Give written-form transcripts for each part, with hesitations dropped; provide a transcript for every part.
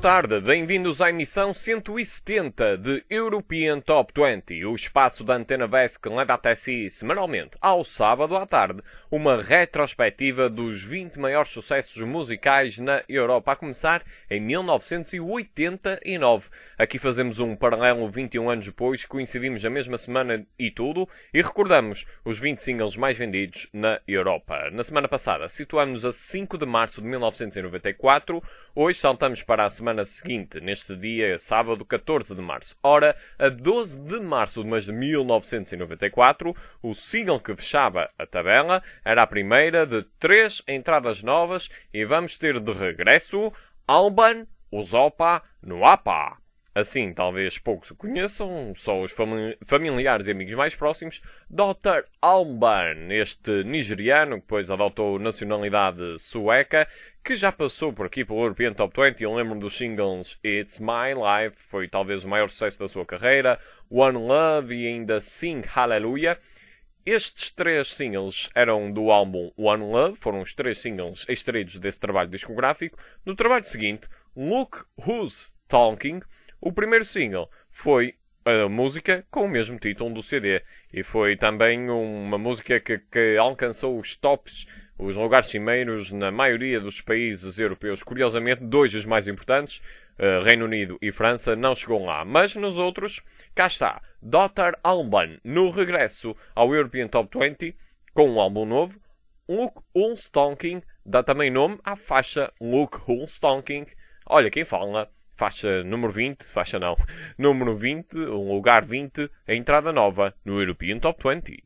tarde, bem-vindos à emissão 170 de European Top 20, o espaço da Antena Best que leva até si, semanalmente, ao sábado à tarde, uma retrospectiva dos 20 maiores sucessos musicais na Europa, a começar em 1989. Aqui fazemos um paralelo 21 anos depois, coincidimos na mesma semana e tudo, e recordamos os 20 singles mais vendidos na Europa. Na semana passada, situamos-nos a 5 de março de 1994, hoje saltamos para a semana seguinte, neste dia, sábado, 14 de março. Ora, a 12 de março do mês de 1994, o single que fechava a tabela era a primeira de 3 entradas novas e vamos ter de regresso Alban, o Zopa, no APA. Assim, talvez poucos o conheçam, só os familiares e amigos mais próximos, Dr. Alban, este nigeriano que depois adotou nacionalidade sueca, que já passou por aqui pelo European Top 20. Eu lembro dos singles It's My Life, foi talvez o maior sucesso da sua carreira, One Love e ainda Sing Hallelujah. Estes 3 singles eram do álbum One Love, foram os 3 singles extraídos desse trabalho discográfico. No trabalho seguinte, Look Who's Talking, o primeiro single foi a música com o mesmo título do CD e foi também uma música que alcançou os tops, os lugares cimeiros na maioria dos países europeus. Curiosamente, 2 dos mais importantes, Reino Unido e França, não chegou lá. Mas nos outros, cá está, Dr. Alban, no regresso ao European Top 20, com um álbum novo, Look Who's Talking, dá também nome à faixa Look Who's Talking. Olha quem fala. Faixa número 20, faixa não, número 20, um lugar 20, a entrada nova no European Top 20.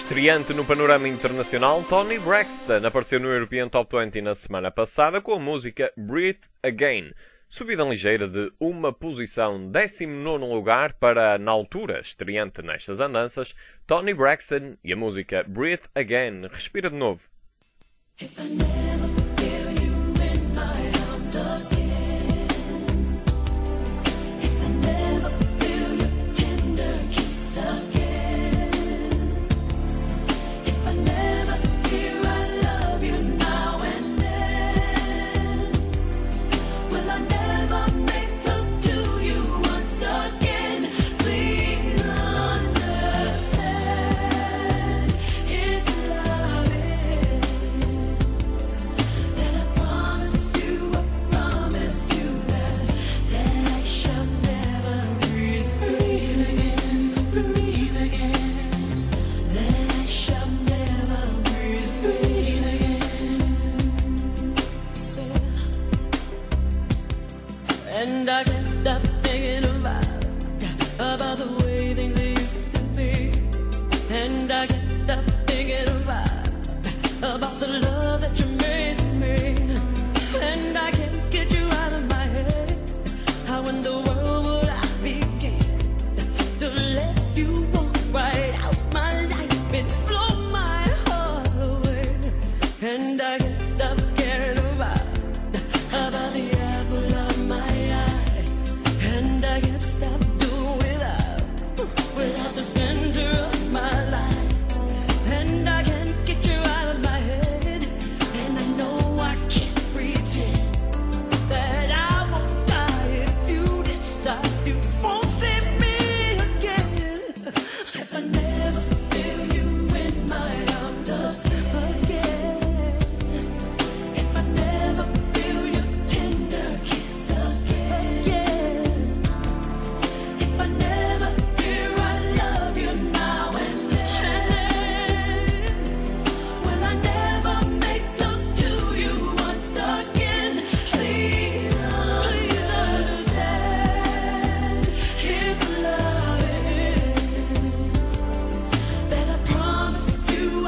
Estreante no panorama internacional, Toni Braxton apareceu no European Top 20 na semana passada com a música Breathe Again. Subida ligeira de uma posição, 19º lugar para, na altura, estreante nestas andanças, Toni Braxton e a música Breathe Again. Respira de novo. And I can't stop thinking about the way things used to be. And I can't stop thinking about the love that you made to me. And I can't get you out of my head. How in the world would I begin to let you walk right out my life and blow my heart away? And I can't stop caring about the apple of my eye. And I can't stop doing without the center of my life. And I can't get you out of my head. And I know I can't pretend that I won't die if you decide you won't see me again. If I never feel you in my arms again. If I never feel your tender kiss again. If I never hear I love you now and then. Will I never make love to you once again? Please understand. If love is that I promise you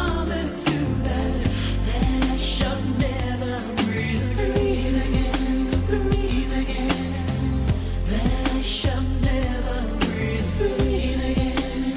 that I shall never breathe again. That I shall never breathe again.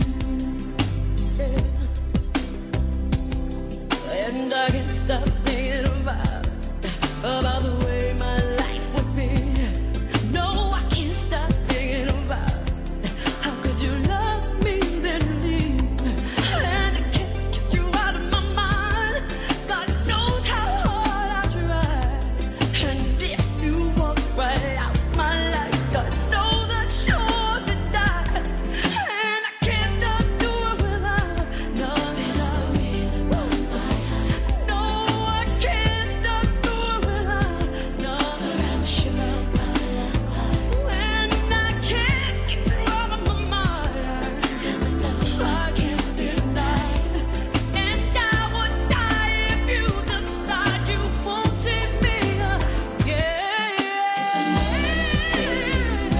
And I can't stop thinking about the way my life would be. No, I can't stop thinking about how could you love me then leave. And I can't get you out of my mind. God knows how hard I try. And if you walk right out my life, God knows I'd surely die. And I can't stop doing without. No, I can't stop doing without. No, and I can't get you out of my mind. I can't deny. And I would die if you decide you won't see me again. If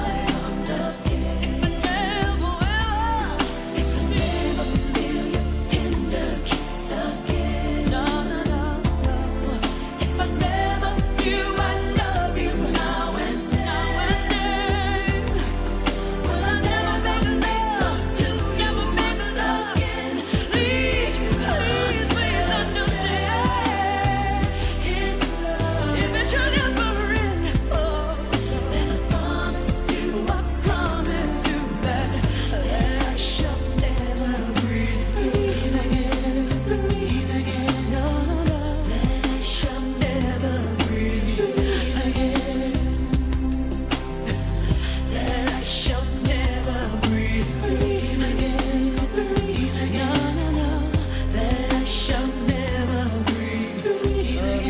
I never feel your tender kiss again. No. If I never hear I love you now and then. Will I never make love to you again? Please understand. If it should ever end, then I promise you that I shall never breathe again. No. That I shall never breathe again. That I shall never breathe again. No. That I shall never breathe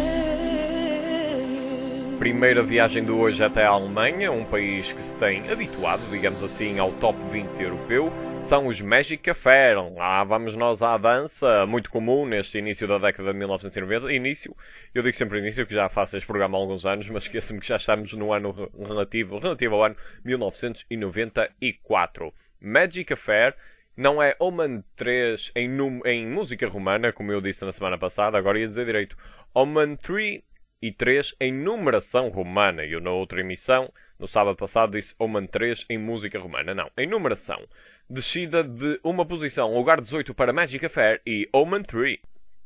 again. Primeira viagem de hoje até a Alemanha, um país que se tem habituado, digamos assim, ao top 20 europeu, são os Magic Affair. Lá vamos nós à dança, muito comum neste início da década de 1990. Eu digo sempre início, que já faço este programa há alguns anos, mas esqueço-me que já estamos no ano relativo ao ano 1994. Magic Affair Não é Oman 3 em música romana, como eu disse na semana passada, agora ia dizer direito. Oman 3 e 3 em numeração romana. Eu na outra emissão, no sábado passado, disse Oman 3 em música romana. Não, em numeração. Descida de uma posição, lugar 18 para Magic Affair e Oman 3.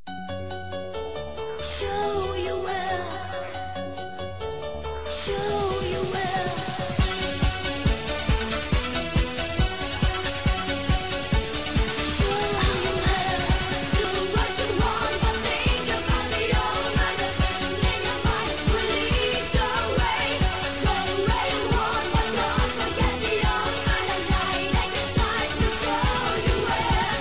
Show you will. Show you will. Show you will. Do what you want, but think about the old man. The vision in your mind will lead your way. Go where you want, but don't forget the old man. The light at your side will show you will.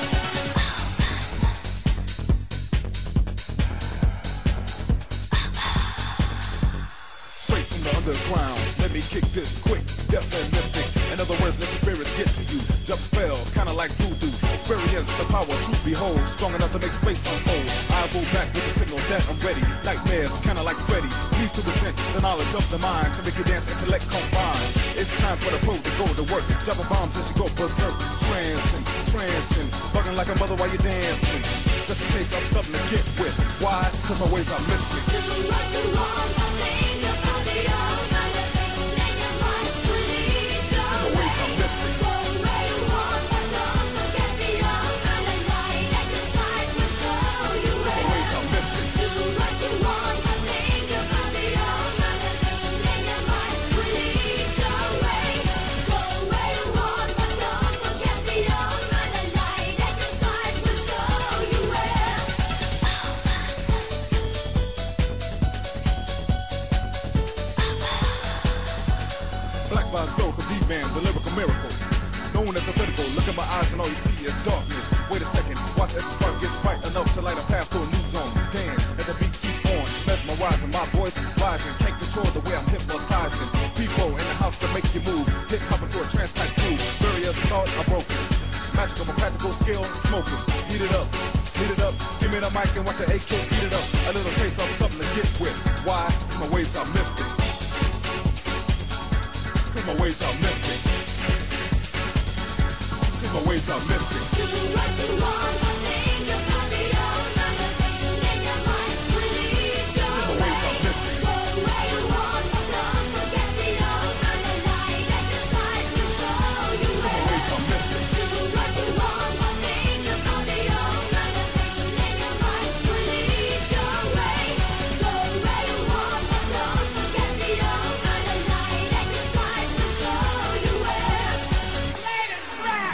Straight from the underground, let me kick this quick, deaf and mystic. In other words, let the spirits get to you. Jump spell, kinda like voodoo. Experience the power, truth behold. Strong enough to make space unfold. I go back with the signal that I'm ready. Nightmares, kinda like Freddy. Please to present the knowledge of the mind to make you dance, intellect combine. It's time for the pro to go to work. Dropping bombs as you go berserk. Trancing, bugging like a mother while you're dancing. Just in case I'm something to get with. Why? Cause my ways are mystic. Do what you want, but think about the old man. The vision in your mind will lead your My ways way. are mystic. Go where you want, but don't forget the old man. The light at your side will show you My where. ways are mystic. Do what you want, but think about the old man. The vision in your mind will lead your way. Go where you want, but don't forget the old man. The light at your side will show you where. Black by historical D-man, the lyrical miracle. Known as the vertical, look in my eyes and all you see is darkness. Wait a second, watch as the spark gets bright enough to light a path to a new zone. Dance as the beat keeps on, mesmerizing. My voice is rising, can't control the way I'm hypnotizing. People in the house to make you move, hip hop into a trance type groove. Barriers thought are broken. Magical, my practical skill, smoking. Heat it up, give me the mic and watch the AK heat it up. A little taste of something to get with. Why? My ways are mystic. Cause my ways are mystic. Cause my ways are mystic. Do what you want, but think about the old man. The vision in your mind will lead your My ways way. are mystic. Go where you want, but don't forget the old man. The light at your side will show you My where. ways are mystic. Do what you want, but think about the old man. The vision in your mind will lead your way. Go where you want, but don't forget the old man. The light at your side will show you where. Latest rap.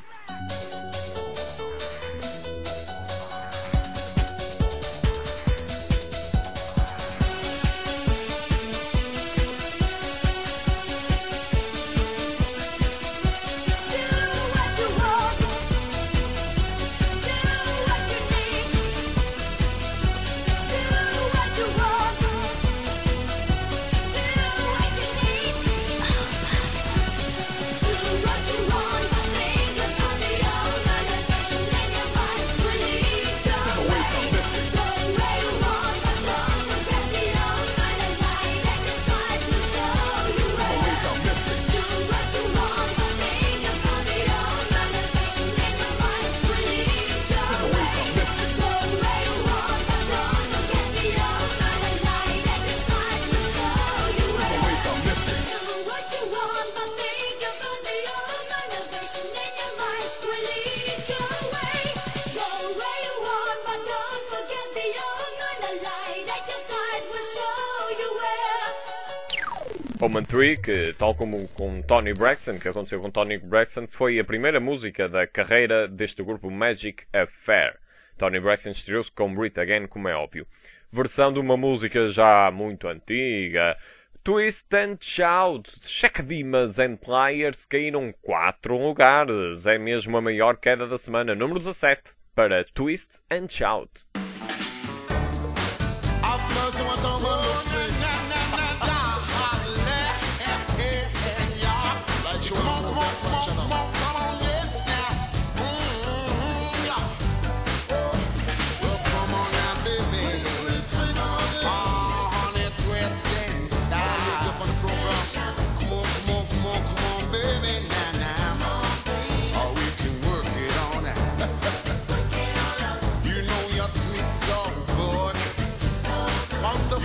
Oman 3, que tal como com Tony Braxton, que aconteceu com Tony Braxton, foi a primeira música da carreira deste grupo Magic Affair. Tony Braxton estreou-se com Breathe Again, como é óbvio. Versão de uma música já muito antiga. Twist and Shout, Checkdimas and Pliers caíram 4 lugares. É mesmo a maior queda da semana. Número 17 para Twist and Shout. Come on, baby, now. Or we can work it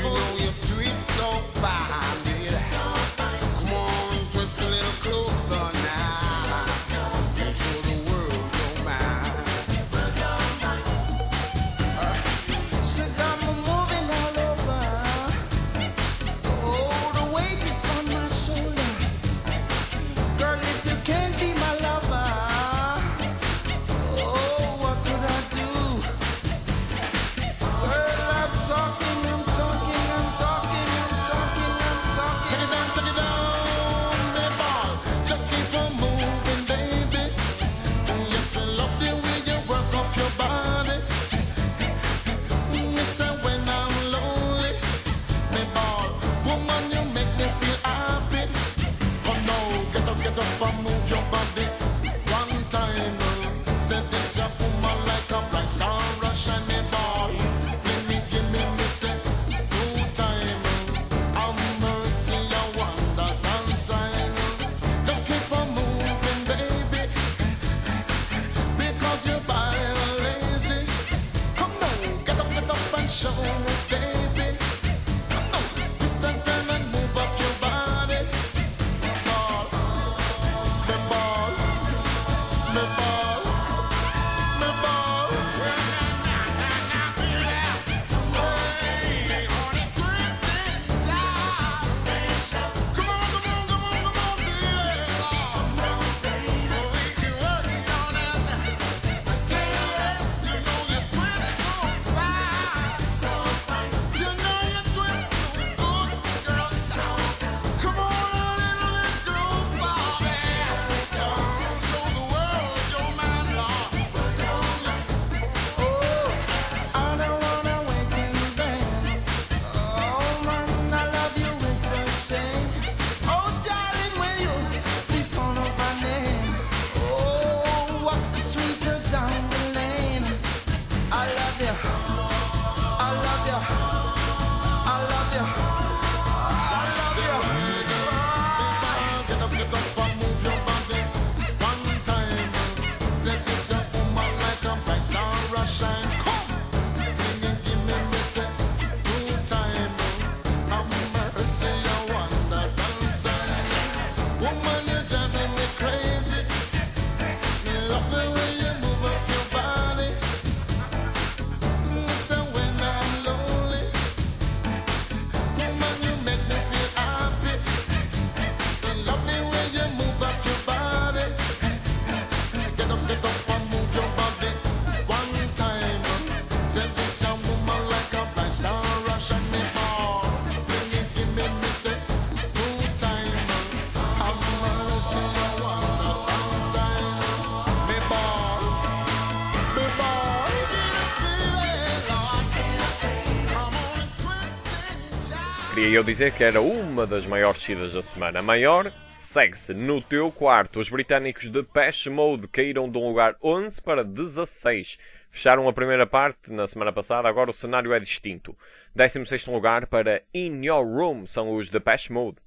Queria eu dizer que era uma das maiores descidas da semana. A maior segue-se no teu quarto. Os britânicos de Depeche Mode caíram de um lugar 11 para 16. Fecharam a primeira parte na semana passada, agora o cenário é distinto. 16º lugar para In Your Room são os Depeche Mode.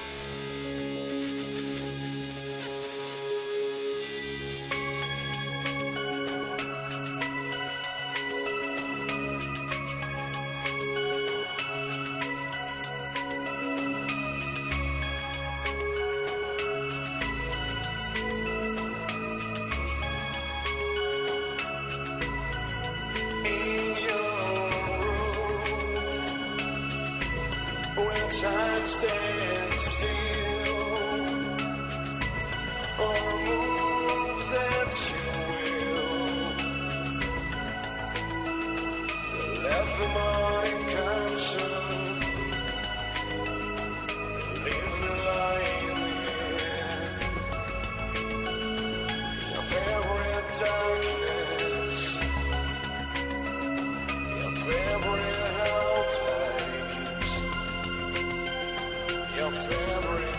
Time stands still, or moves at your will. Let the morning come soon. Leave me lying here. Your favorite darkness, your favorite hellflames, your favorite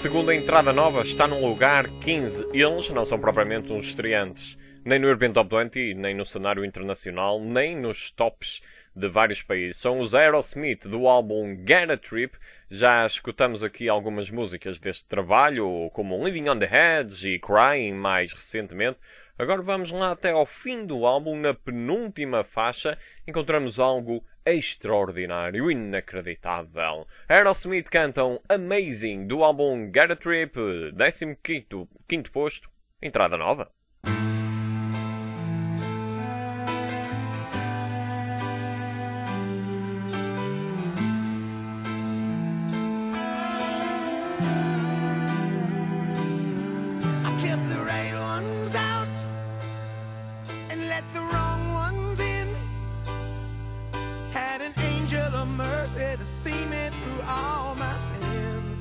segunda entrada nova está no lugar 15. Eles não são propriamente uns estreantes, nem no European Top 20, nem no cenário internacional, nem nos tops de vários países. São os Aerosmith do álbum Get a Trip. Já escutamos aqui algumas músicas deste trabalho, como Living on the Edge e Crying mais recentemente. Agora vamos lá até ao fim do álbum, na penúltima faixa, encontramos algo extraordinário, inacreditável. Aerosmith cantam Amazing do álbum Get a Trip, 15º posto, entrada nova. To see me through all my sins.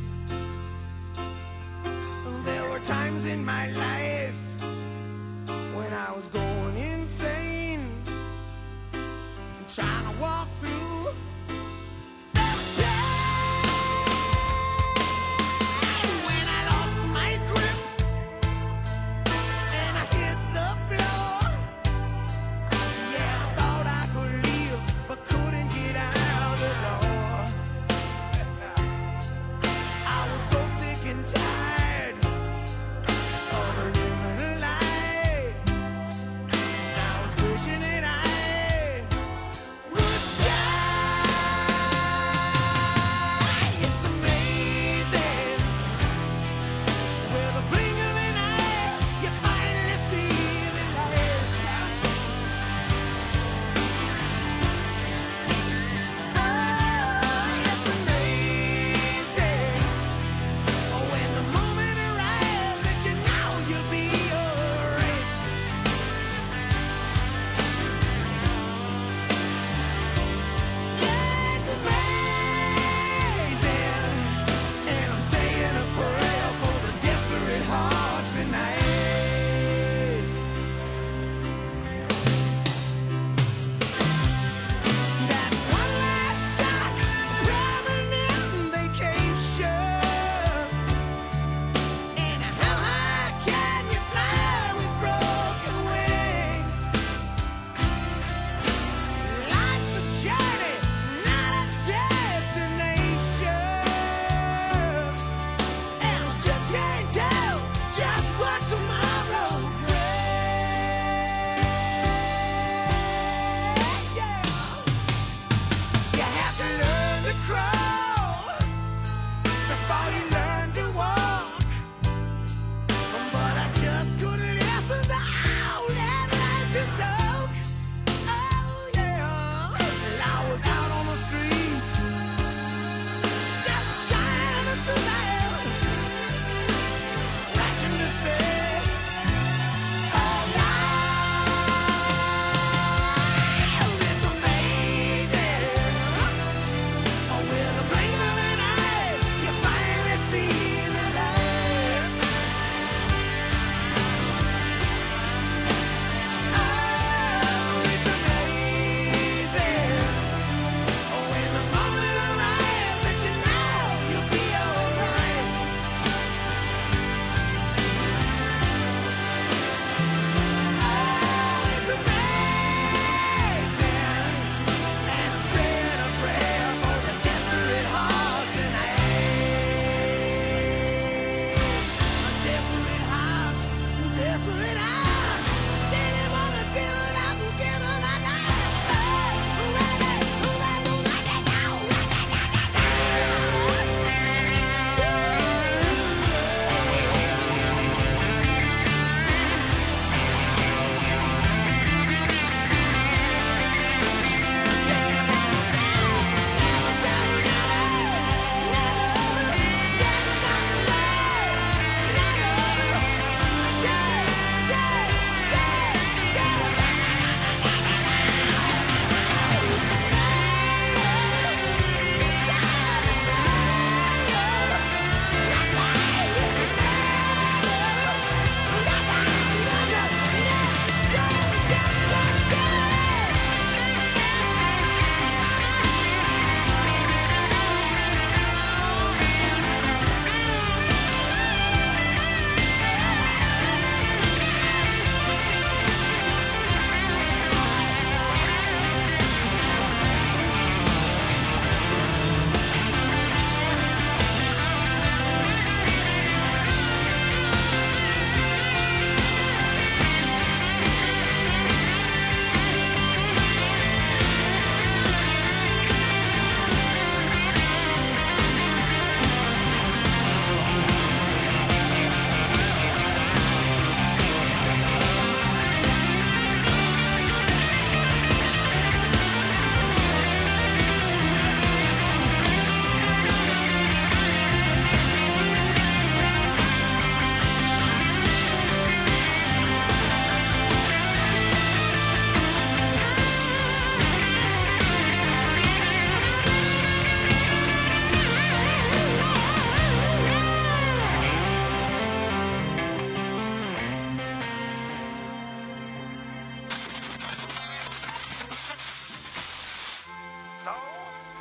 There were times in my life when I was going insane, trying to walk through the pain. When I lost my grip and I hit the floor, yeah, I thought I could leave, but couldn't get out the door. So sick and tired of living a lie. I was wishing that I would die.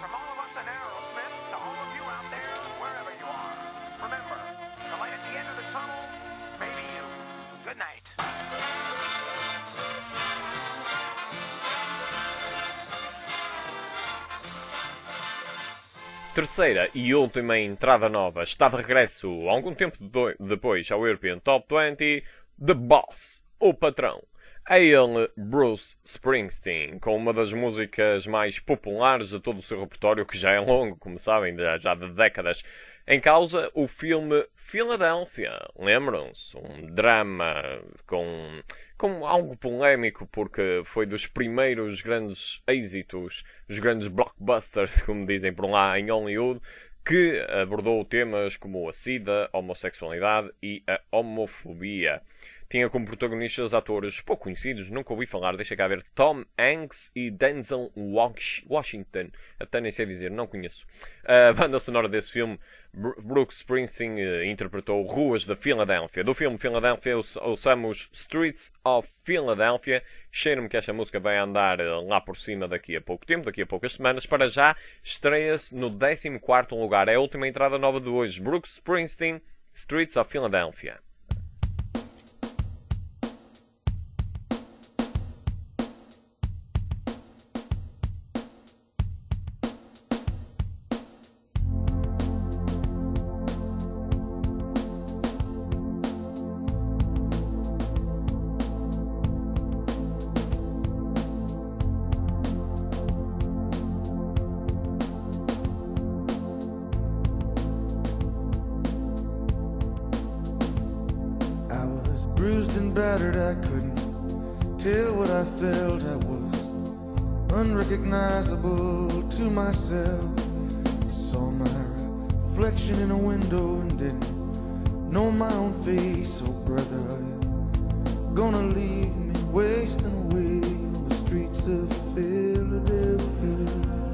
from all of us at Aerosmith to all of you out there, wherever you are. Remember, the light at the end of the tunnel may be you. Good night. Terceira e última entrada nova está de regresso algum tempo depois ao European Top 20, The Boss, o patrão. É ele, Bruce Springsteen, com uma das músicas mais populares de todo o seu repertório, que já é longo, como sabem, já de décadas. Em causa, o filme Philadelphia. Lembram-se? Um drama com algo polémico, porque foi dos primeiros grandes êxitos, os grandes blockbusters, como dizem por lá em Hollywood, que abordou temas como a sida, a homossexualidade e a homofobia. Tinha como protagonistas atores pouco conhecidos, nunca ouvi falar, deixa cá ver, Tom Hanks e Denzel Washington. Até nem sei dizer, não conheço. A banda sonora desse filme, Bruce Springsteen interpretou Ruas da Filadélfia. Do filme Philadelphia, ouçamos Streets of Philadelphia. Cheiro-me que esta música vai andar lá por cima daqui a pouco tempo, daqui a poucas semanas. Para já, estreia-se no 14º lugar. É a última entrada nova de hoje. Bruce Springsteen, Streets of Philadelphia. Bruised and battered, I couldn't tell what I felt. I was unrecognizable to myself. I saw my reflection in a window and didn't know my own face. Oh brother, are you gonna leave me wasting away on the streets of Philadelphia?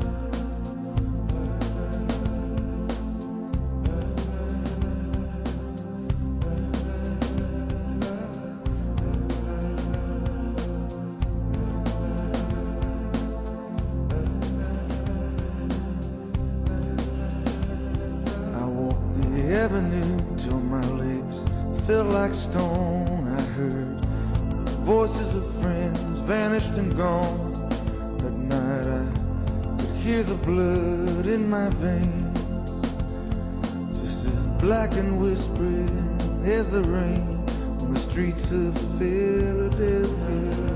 Avenue till my legs felt like stone. I heard the voices of friends vanished and gone. At night I could hear the blood in my veins, just as black and whispering as the rain on the streets of Philadelphia.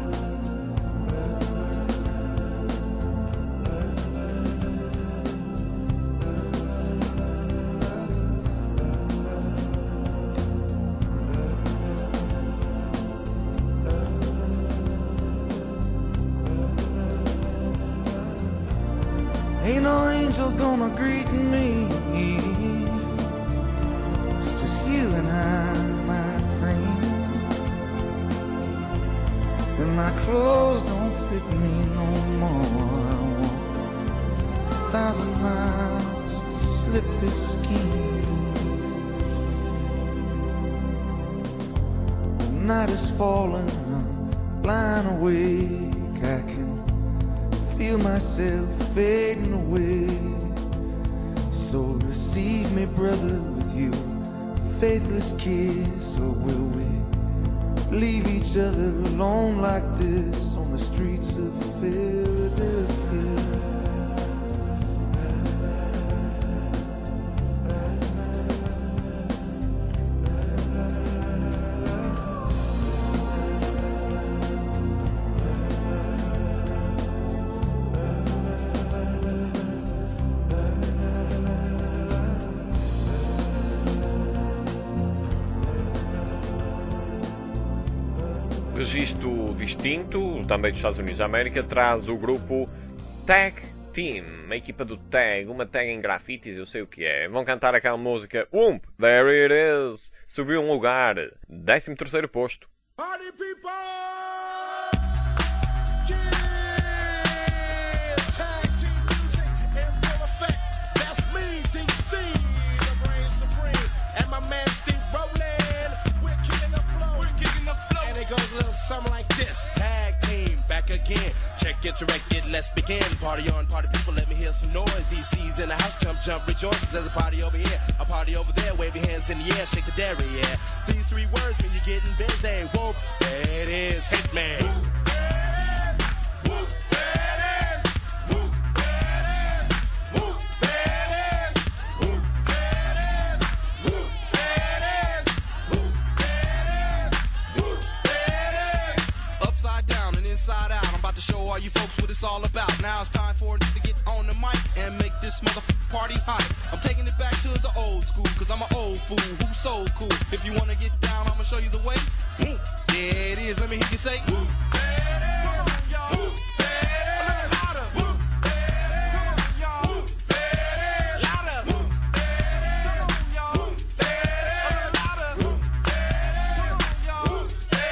Ain't no angel gonna greet me. It's just you and I, my friend. And my clothes don't fit me no more. I walk 1,000 miles just to slip this skin. The night is falling, I'm lying awake. I can feel myself fading away. So receive me, brother, with you faithless kiss. Or will we leave each other alone like this on the streets of Philadelphia? Registro distinto, também dos Estados Unidos da América, traz o grupo Tag Team, a equipa do Tag, uma tag em grafites, eu sei o que é. Vão cantar aquela música Whoomp, There It Is, subiu um lugar, 13º posto. Party people! Something like this. Tag team back again. Check, get your record, let's begin. Party on, party people, let me hear hear some noise. DC's in the house, jump, jump, rejoices. There's a party over here, a party over there. Wave your hands in the air, shake the dairy, yeah. These three words mean you're getting busy. Whoop, there it is, Hitman. Inside out, I'm about to show all you folks what it's all about. Now it's time for it to get on the mic and make this motherfucking party hype. I'm taking it back to the old school, cause I'm an old fool who's so cool. If you wanna get down, I'ma show you the way. There it is, let me hear you say. Come on, y'all. A little louder. Come on, y'all. Louder. Come on, y'all. A little louder. Come on, y'all.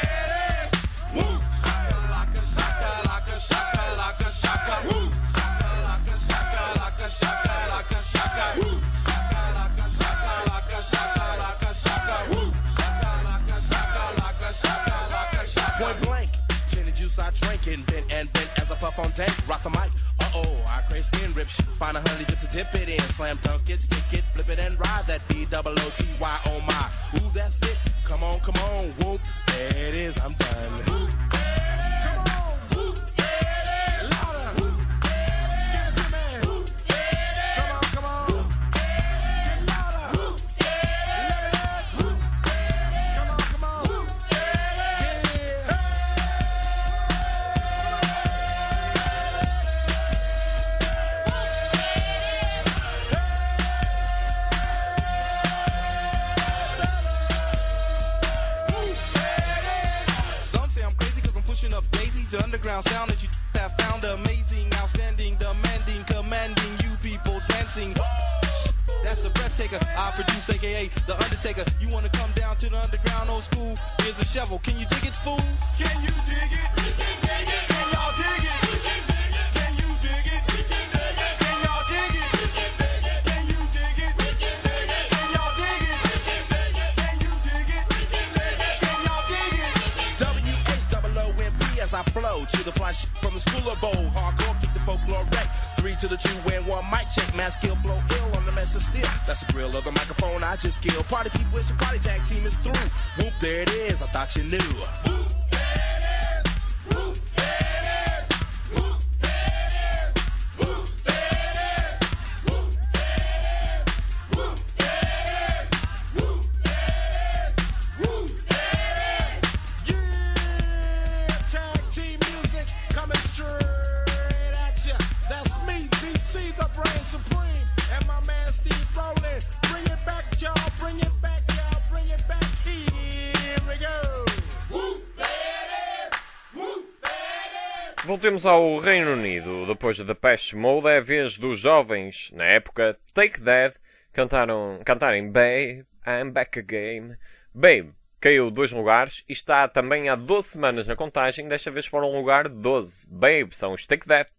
Point blank, gin and juice I drink and bent as I puff on dank. Rock the mic, I crave skin rip shit. Find a honey dip to dip it in. Slam dunk it, stick it, flip it and ride that B-double-O-T-Y, oh my. Ooh, that's it, come on, whoop, there it is, I'm done. The underground sound that you have found amazing, outstanding, demanding, commanding you people dancing. That's a breath taker. I produce, aka The Undertaker. You wanna come down to the underground old school? Here's a shovel. Can you dig it, fool? Can you dig it? We can dig it. Can y'all dig it? We can dig it. Can you dig it? We can dig it. Can y'all dig it? We can dig it. Can you dig it? We can dig it. Can y'all dig it? We can dig it. Can you dig it? We can dig it. Can y'all dig it? W-H-O-O-M-P as I flow to the fly from the school of bowl. Hardcore, kick the folklore wreck. 3 to the 2 and 1 mic check. Mass skill, blow ill on the mess of steel. That's the grill of the microphone I just killed. Party people, it's your party tag team is through. Whoop, there it is. I thought you knew. Whoop, there it is. Whoop, there it is. Whoop, there it is. Whoop, there it is. Whoop, there it is. Whoop, there it is. Whoop, there it is. Whoop, there it is. Yeah, tag team music coming straight at ya. That's me, DC, the brain supreme, and my man Steve Rowland. Bring it back, y'all. Bring it back, y'all. Bring it back. Here we go. Whoop, there it is. Whoop, there it is. Voltemos ao Reino Unido. Depois de Depeche Mode, é a vez dos jovens, na época, Take That, cantarem Babe, I'm Back Again. Babe caiu 2 lugares e está também há 12 semanas na contagem, desta vez para um lugar 12. Babe são os Take That.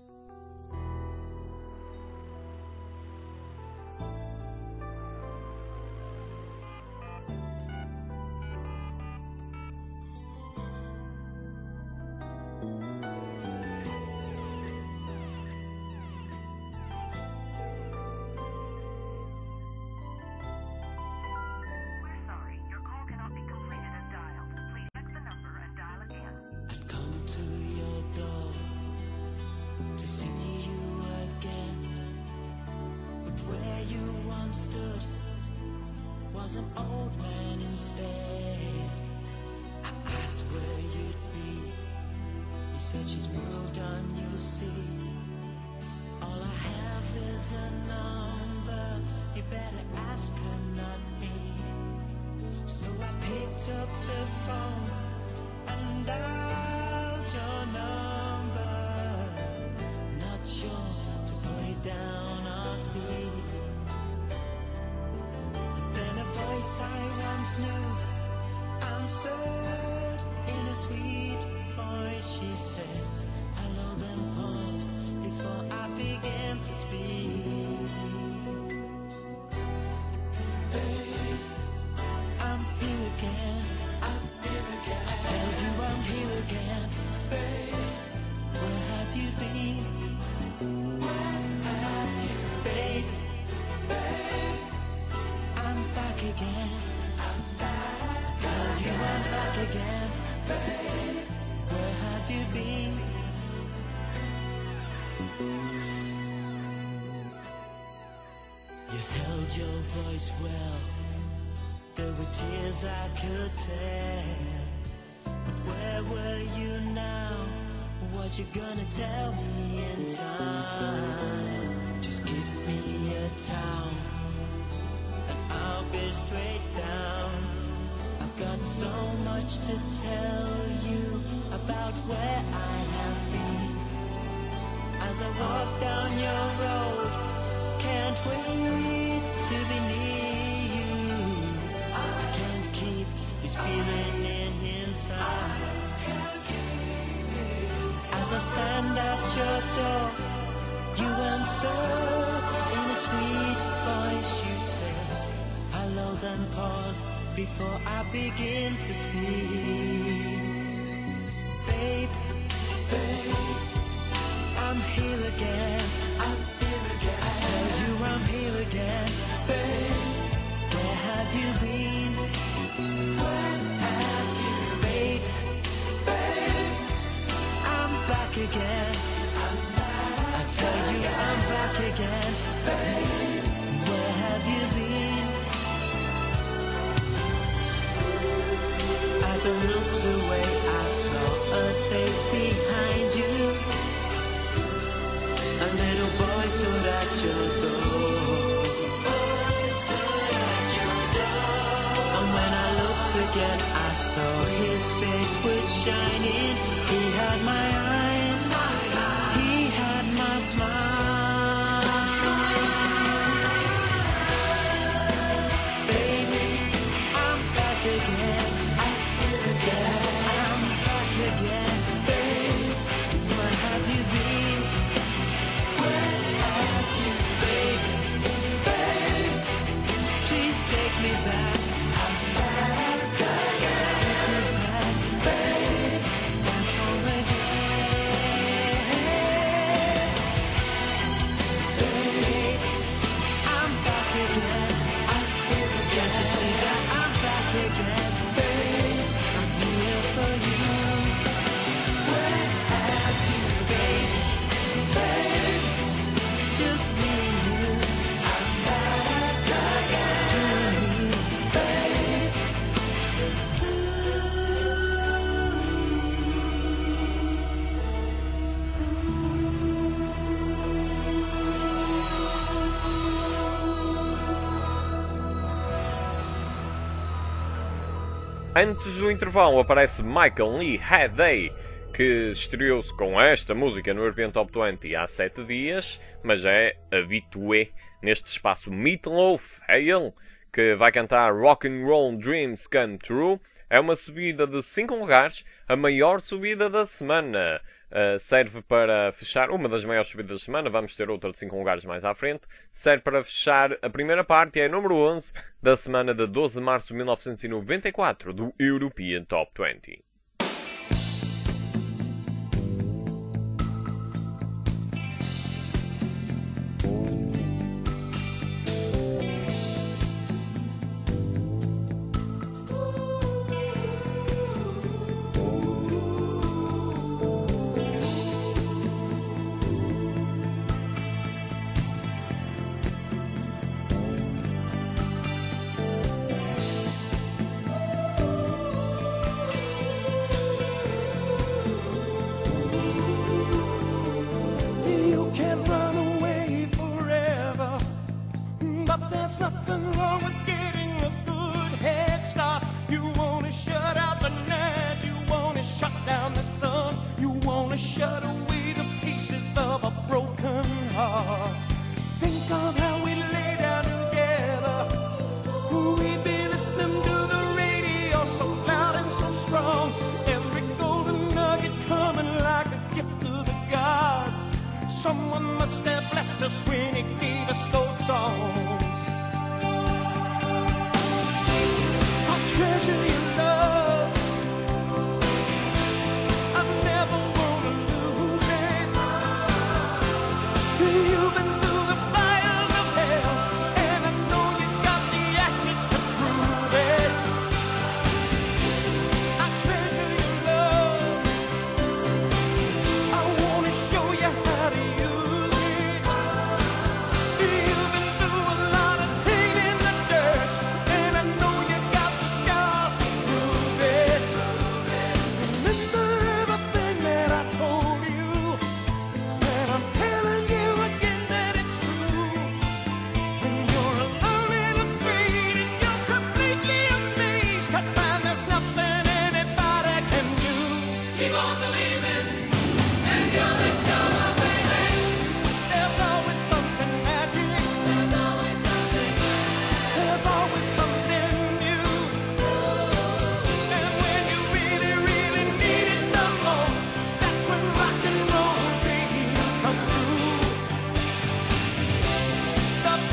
Come to your door to see you again, but where you once stood was an old man instead. I asked where you'd be. He said she's moved on, you'll see. All I have is a number. You better ask her, not me. So I picked up the phone and dialed your number. Not sure to put it down or speak. But then a voice I once knew answered in a sweet voice. She said hello, then paused before I began to speak. Babe, I'm here again. I tell you I'm here again. Babe, where have you been? Where You held your voice well. There were tears I could tell. Where were you now? What you gonna tell me in time? Just give me a towel and I'll be straight down. I've got so much to tell you about where I have been. As I walk down your road, can't wait to be near you. I can't keep this feeling inside. As I stand at your door, you answer in a sweet voice. You say hello, then pause before I begin to speak. Babe, I'm here again. I tell you I'm here again. Where have you been? Babe, I'm back again. I tell you I'm back again. Where have you been? As I looked away, I saw a face behind you. A little boy stood at your door. And when I looked again, I saw his face was shining. He had my eyes, he had my smile. Baby, I'm back again. I'm back again. Where have you been? Please take me back. Just me and you. Antes do intervalo aparece Michael Lee Hadday, que estreou-se com esta música no European Top 20 há 7 dias, mas é habitué neste espaço. Meatloaf é ele que vai cantar Rock and Roll Dreams Come True. É uma subida de 5 lugares, a maior subida da semana. Serve para fechar uma das maiores subidas da semana. Vamos ter outra de 5 lugares mais à frente. Serve para fechar a primeira parte, é a número 11 da semana de 12 de março de 1994 do European Top 20. You can run away forever, but there's nothing wrong with getting a good head start. You wanna shut out the night, you wanna shut down the sun, you wanna shut away the pieces of a broken heart. Think of how we lay down together. We'd be listening to the radio so loud and so strong. Every golden nugget coming like a gift to the gods. Someone must have blessed us when he gave us those songs. I treasure your love. I never wanna lose it. You've been through the fires of hell, and I know you got the ashes to prove it. I treasure your love. I wanna show you how to use it. You've been through a lot.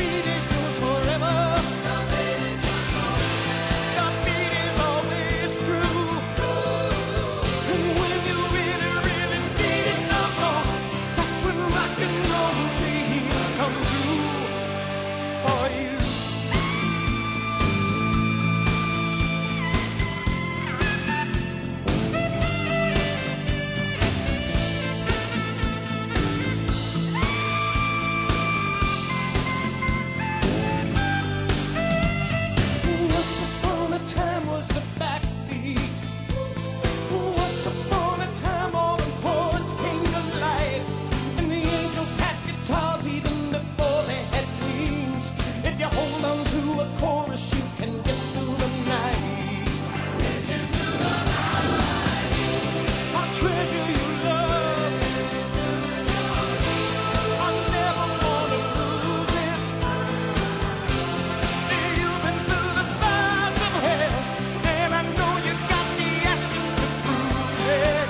beat is yours forever. The beat is yours forever. The beat is always true. And when you really, really need it the most, that's when rock and roll dreams come true for you. Once upon a time was a backbeat. Once upon a time all the chords came to life, and the angels had guitars even before they had wings. If you hold on to a chorus, you can get through the night. I treasure your love. I never wanna lose it. You've been through the fires of hell, and I know you got the ashes to prove it.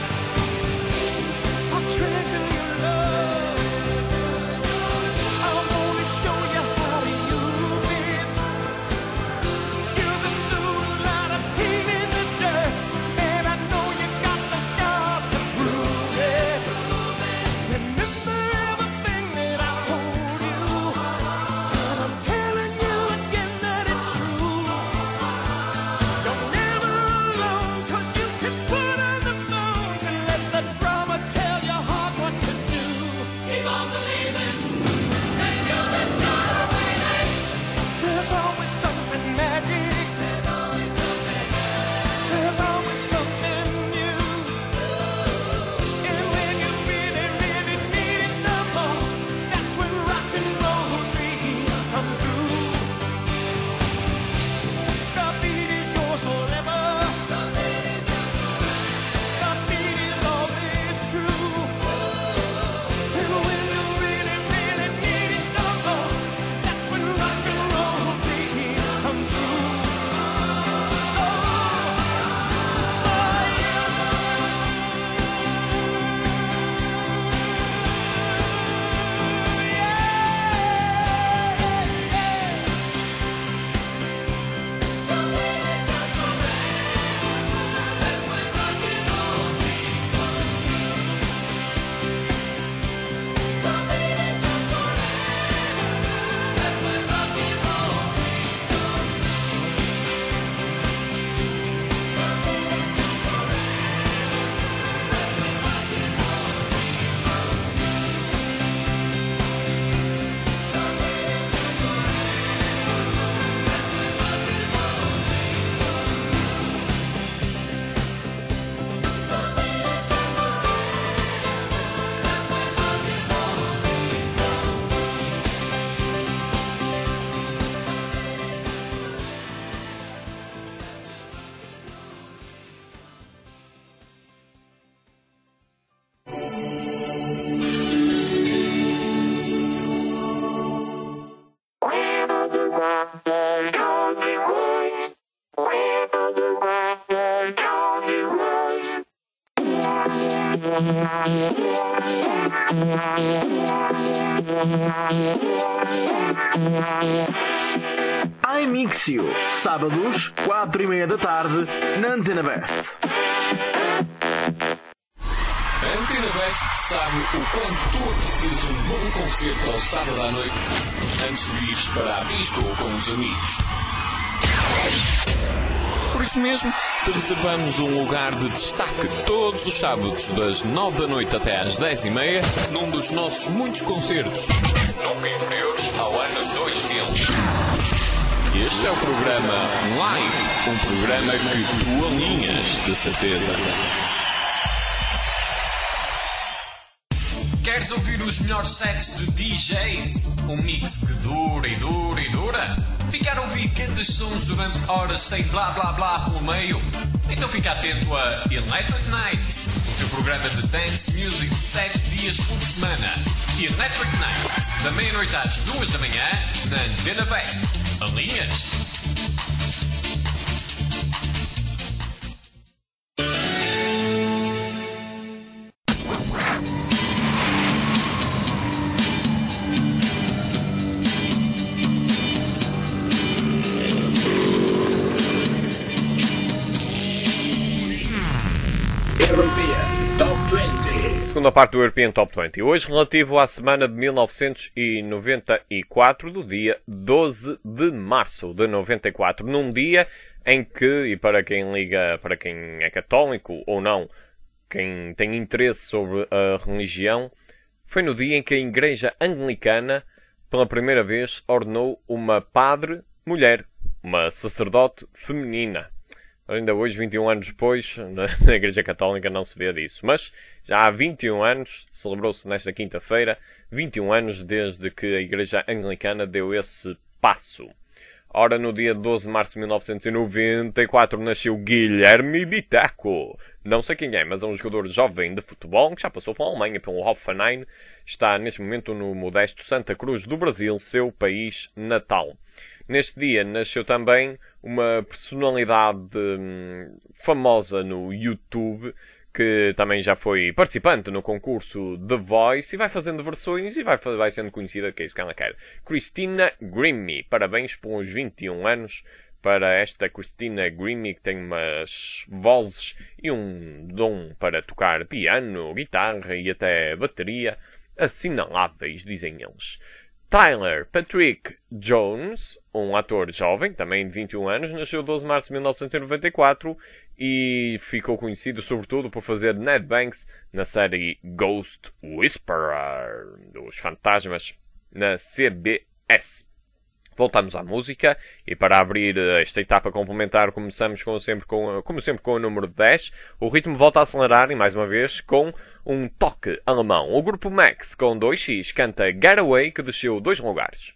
I treasure your love. I'm gonna show you how to use it. You've been through a lot of pain in the dirt, and I know you got the scars to prove it. Remember everything that I told you, and I'm telling you again that it's true. You're never alone, 'cause you can put on the phones and let the drama tell your heart what to do. Keep on believing, and you'll discover waiting. There's always something magic. There's always something new. There's always something new. And when you really, really need it the most, that's when rock and roll dreams come true. The beat is yours forever. The beat is yours forever. The beat is always true. And when you really, really need it the most, that's when rock and roll dreams come true. iMixio, sábados, 4:30 da tarde, na Antena Best. A Antena Best sabe o quanto tu aprecias um bom concerto ao sábado à noite antes de ires para a disco com os amigos. Por isso mesmo, te reservamos um lugar de destaque todos os sábados, das 9 da noite até às 10:30, num dos nossos muitos concertos, nunca inferiores ao ano 2000. Este é o programa Live, um programa que tu alinhas, de certeza. Queres ouvir os melhores sets de DJs? Um mix que dura e dura e dura? Ficar a ouvir grandes sons durante horas sem blá blá blá pelo meio? Então fica atento a Electric Nights, o teu programa de dance music 7 dias por semana. Electric Nights, da meia-noite às 2 da manhã, na Antena Best. Alinhas? segunda parte do European Top 20. Hoje relativo à semana de 1994, do dia 12 de março de 94. Num dia em que, e para quem é católico ou não, quem tem interesse sobre a religião, foi no dia em que a Igreja Anglicana, pela primeira vez, ordenou uma padre mulher, uma sacerdote feminina. Ainda hoje, 21 anos depois, na Igreja Católica não se vê disso. Mas já há 21 anos, celebrou-se nesta quinta-feira, 21 anos desde que a Igreja Anglicana deu esse passo. Ora, no dia 12 de março de 1994 nasceu Guilherme Bitaco. Não sei quem é, mas é um jogador jovem de futebol que já passou pela Alemanha, pelo Hoffenheim. Está neste momento no modesto Santa Cruz do Brasil, seu país natal. Neste dia nasceu também uma personalidade famosa no YouTube, que também já foi participante no concurso The Voice e vai fazendo versões e vai sendo conhecida, que é isso que ela quer. Christina Grimmie. Parabéns pelos 21 anos para esta Christina Grimmie, que tem umas vozes e um dom para tocar piano, guitarra e até bateria assinaláveis, dizem eles. Tyler Patrick Jones, um ator jovem, também de 21 anos, nasceu 12 de março de 1994 e ficou conhecido sobretudo por fazer Ned Banks na série Ghost Whisperer, dos fantasmas na CBS. Voltamos à música e para abrir esta etapa complementar começamos como sempre com o número 10. O ritmo volta a acelerar e mais uma vez com um toque alemão. O grupo Max com 2x canta Getaway, que desceu 2 lugares.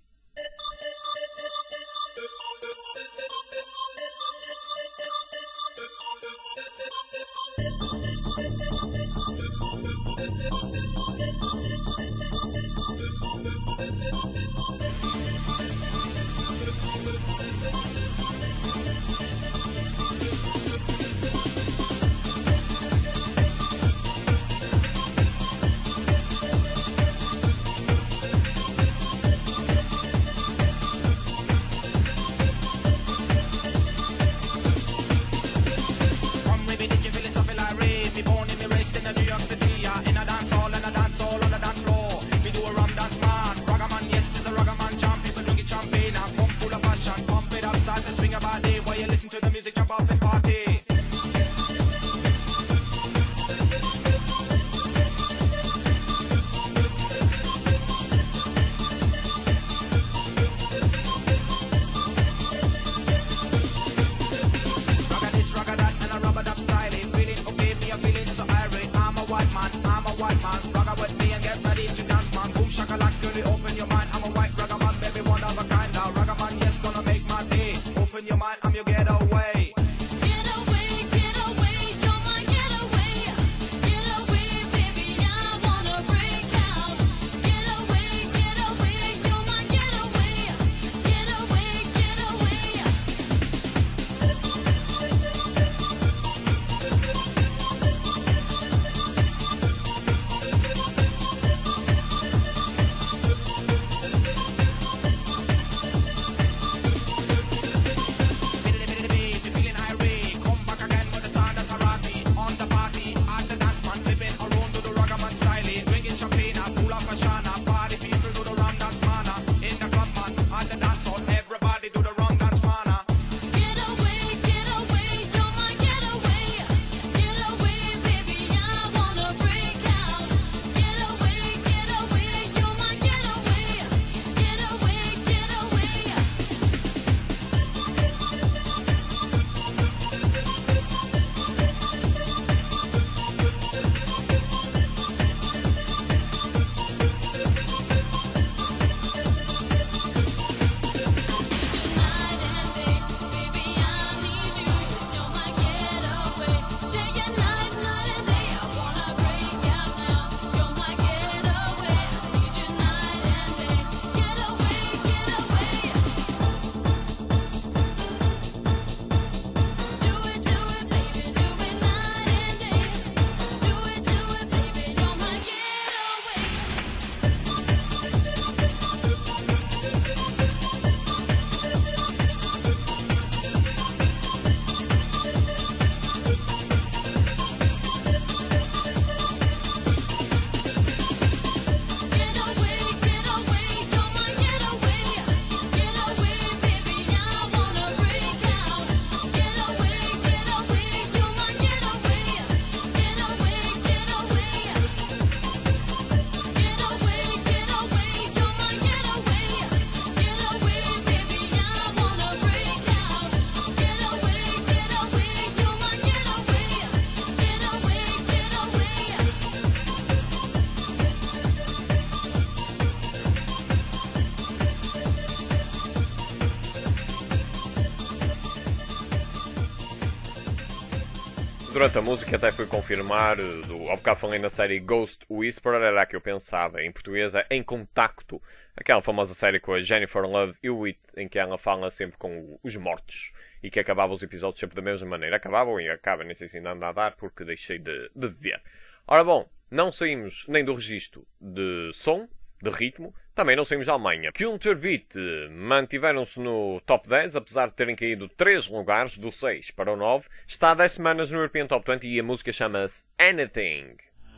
durante a música até fui confirmar, ao bocado falei na série Ghost Whisperer, era a que eu pensava, em português é Em Contacto, aquela famosa série com a Jennifer Love Hewitt, em que ela fala sempre com os mortos, e que acabava os episódios sempre da mesma maneira. Acabavam e acaba, nem sei se ainda anda a dar, porque deixei de ver. Ora bom, não saímos nem do registro de som, de ritmo, também não saímos da Alemanha. Kunterbeat mantiveram-se no top 10, apesar de terem caído 3 lugares, do 6 para o 9. Está há 10 semanas no European Top 20 e a música chama-se Anything.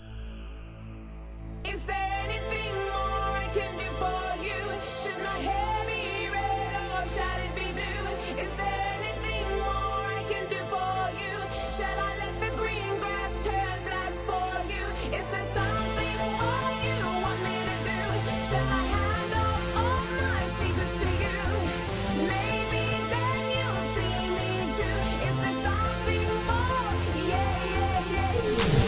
Is there anything more I can do for you? Should my hair be red or shall it be blue? Is there anything more I can do for you? Shall I let the green grass turn black for you? Is there something more you want me to do? Shall I hand all my secrets to you? Maybe then you'll see me too. Is there something more? Yeah, yeah, yeah.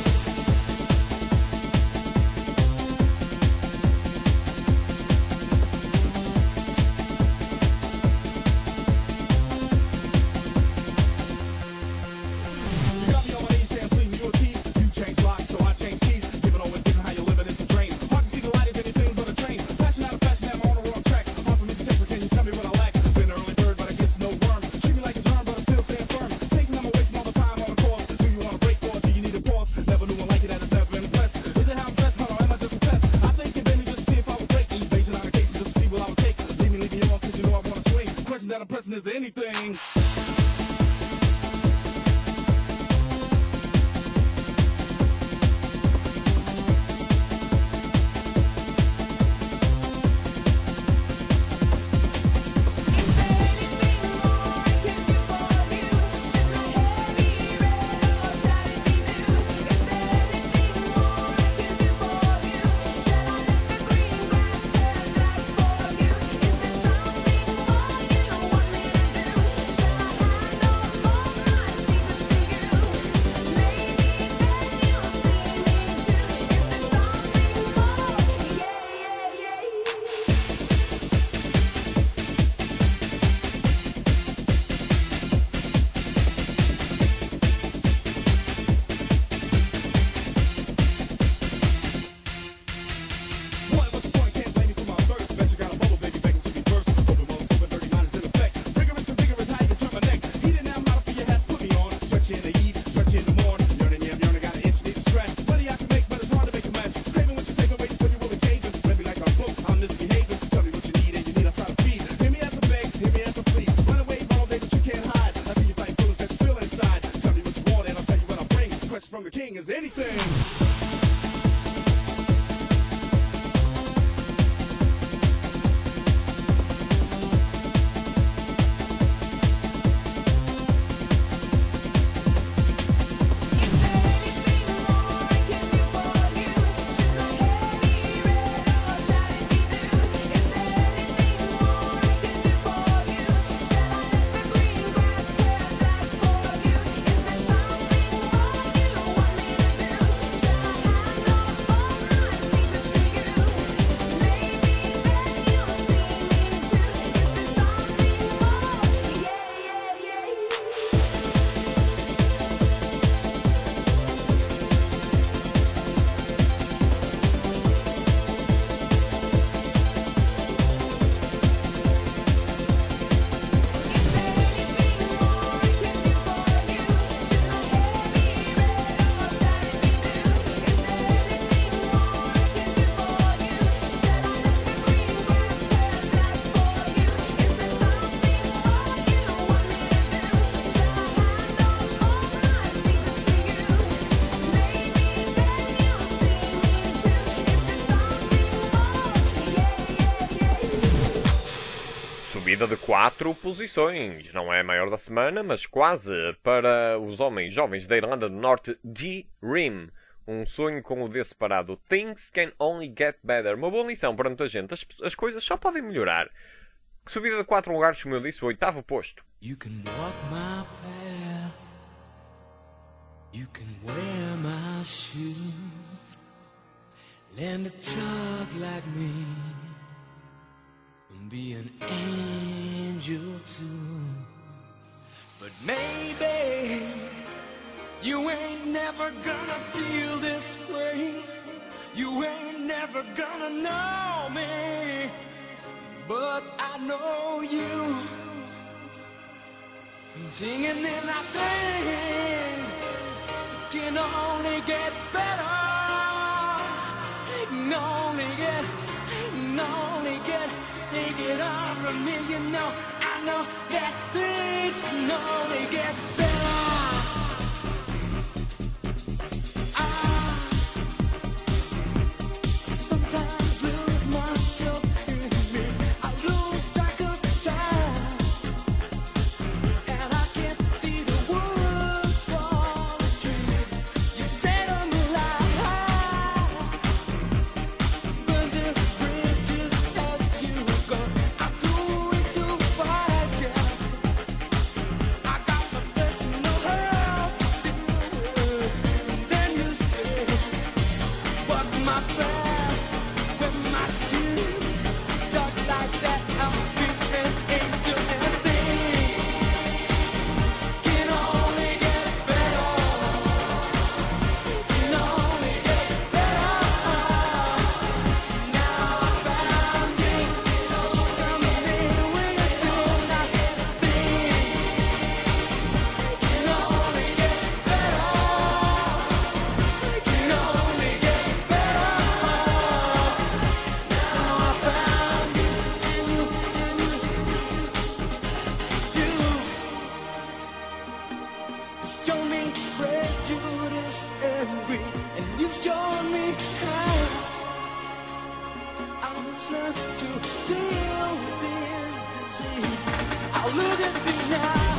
That I'm pressing is there anything. From the king is anything. Subida de 4 posições. Não é a maior da semana, mas quase. Para os homens jovens da Irlanda do Norte, D-Rim. Um sonho com o D separado. Things can only get better. Uma boa lição para muita gente. As coisas só podem melhorar. Subida de 4 lugares, como eu disse, o 8º posto. You can walk my path. You can wear my shoes. Learn to talk like me. And be an angel too. But maybe ain't never gonna feel this way. You ain't never gonna know me, but I know you. Singing in our things can only get better. It can only get, take it on from me, you know. I know that things can only get better. Sometimes lose myself in me. I lose track of time, and I can't see the woods for the trees. You set 'em alive, burn the bridges as you go. I'm doing to fight you. I got the personal hell to do. And then you say, walk my path with my shoes. Talk like that, I'll be an angel, and things can only get better. Can only get better. Now I found you. Come in with you tonight. Things can only get better. Can only get better. Now I found you, and you show me prejudice and greed, and you show me how I must learn to deal with this disease. I'll look at things now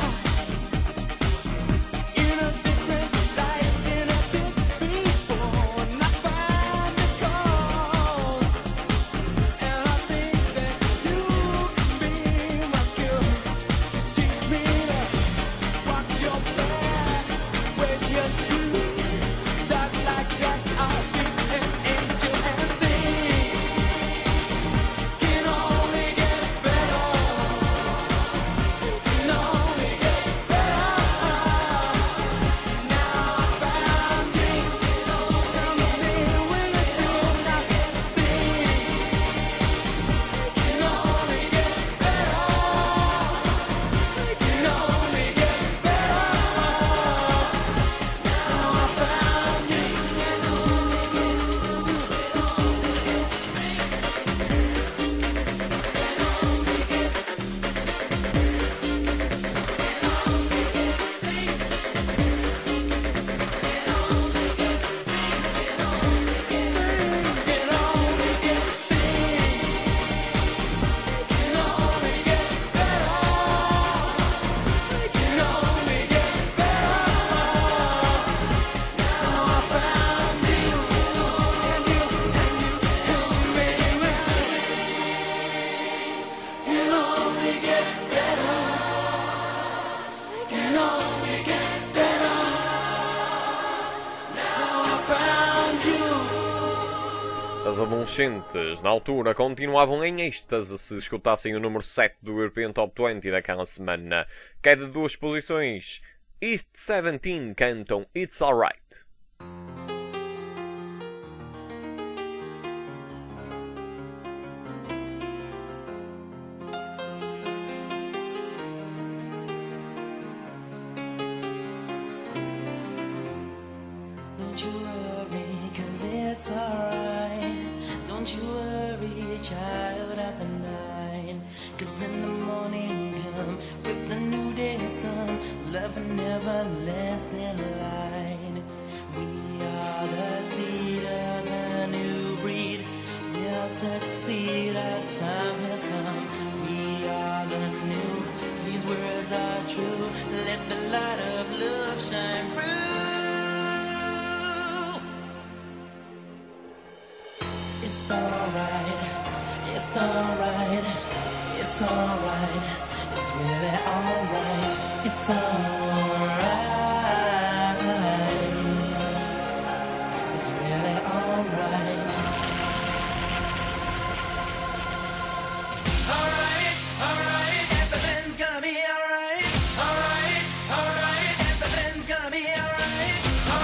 in a different light than I did before, and I find the cause, and I think that you can be my cure. So teach me to walk your path with your shoes. Talk like that, I'll be an angel, and things can only get better. Can only get better. Now I found you. Come in with you tonight. Things can only get better. Can only get better. Now I found you. As adolescentes, na altura, continuavam em êxtase se escutassem o número 7 do European Top 20 daquela semana. Queda de 2 posições. East 17 cantam It's Alright. Don't you worry, 'cause it's alright. Don't you worry, child, after 9. 'Cause in the morning come with the new day sun, love and everlasting light. We are the seed of a new breed. We'll succeed, our time has come. We are the new, these words are true. Let the light of love shine through. It's alright, it's alright, it's alright, it's really alright, it's alright, it's really alright. Alright, alright, everything's gonna be alright. Alright, alright, everything's gonna be alright.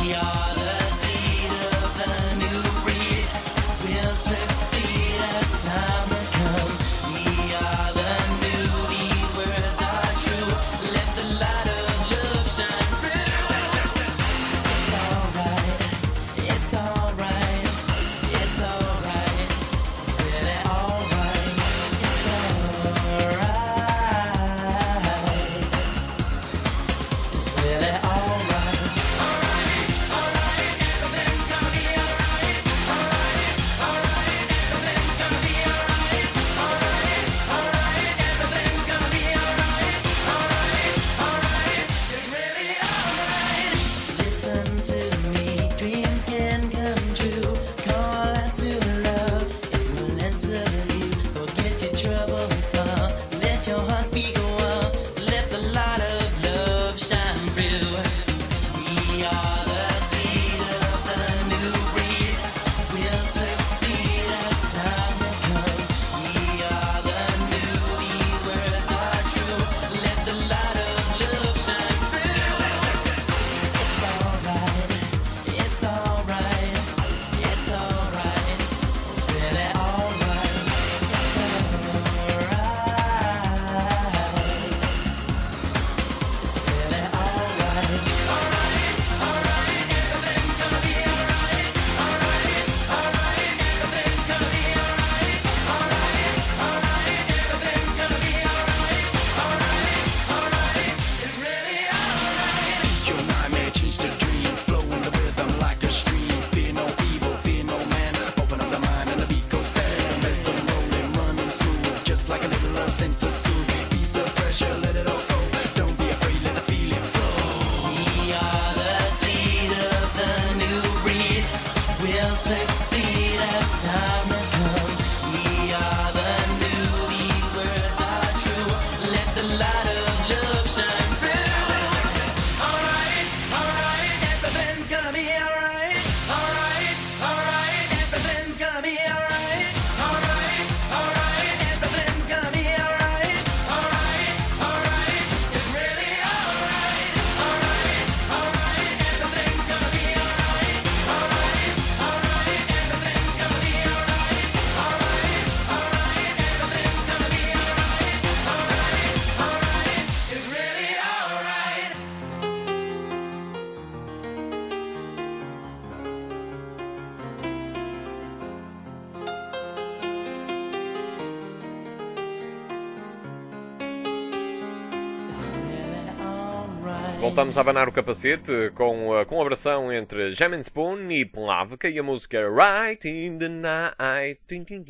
Voltamos a abanar o capacete com a colaboração entre Jam & Spoon e Plavka e a música Right in the Night.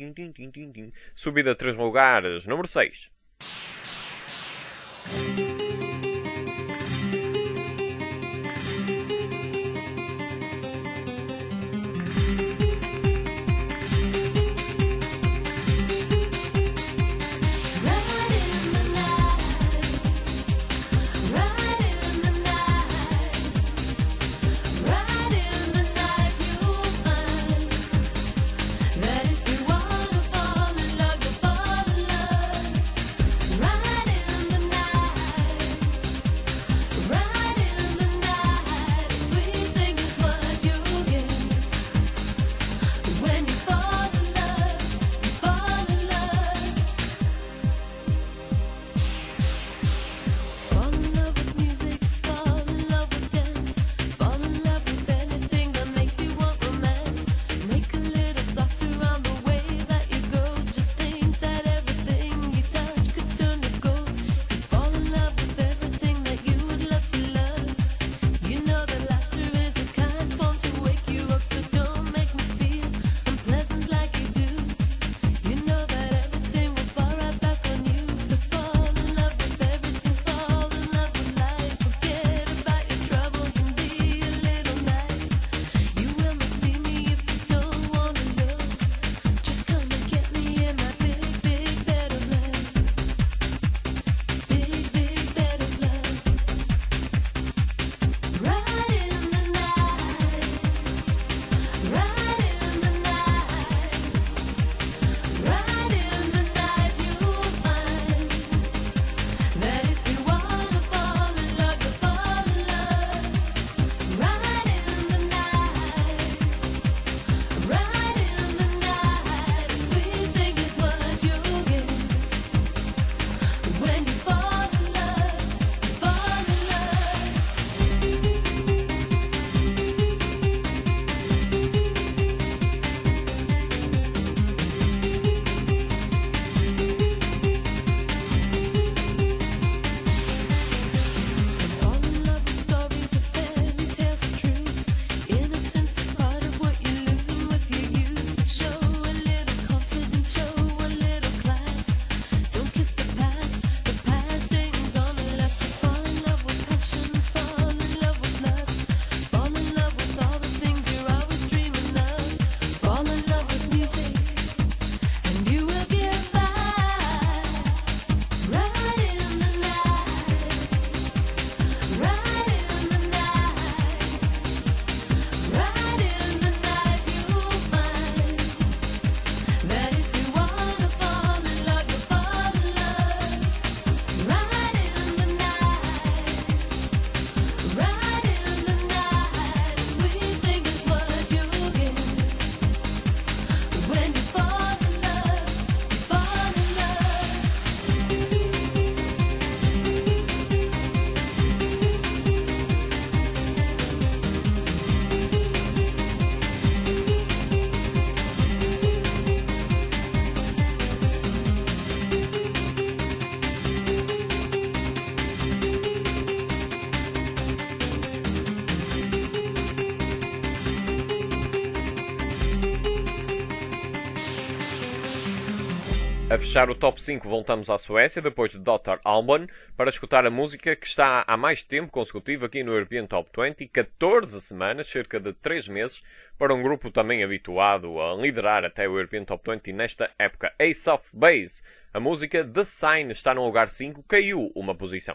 Subida 3 lugares, número 6. Right in the night. A fechar o top 5 voltamos à Suécia, depois de Dr. Alban, para escutar a música que está há mais tempo consecutivo aqui no European Top 20, 14 semanas, cerca de 3 meses, para um grupo também habituado a liderar até o European Top 20 nesta época, Ace of Base. A música The Sign está no lugar 5, caiu uma posição.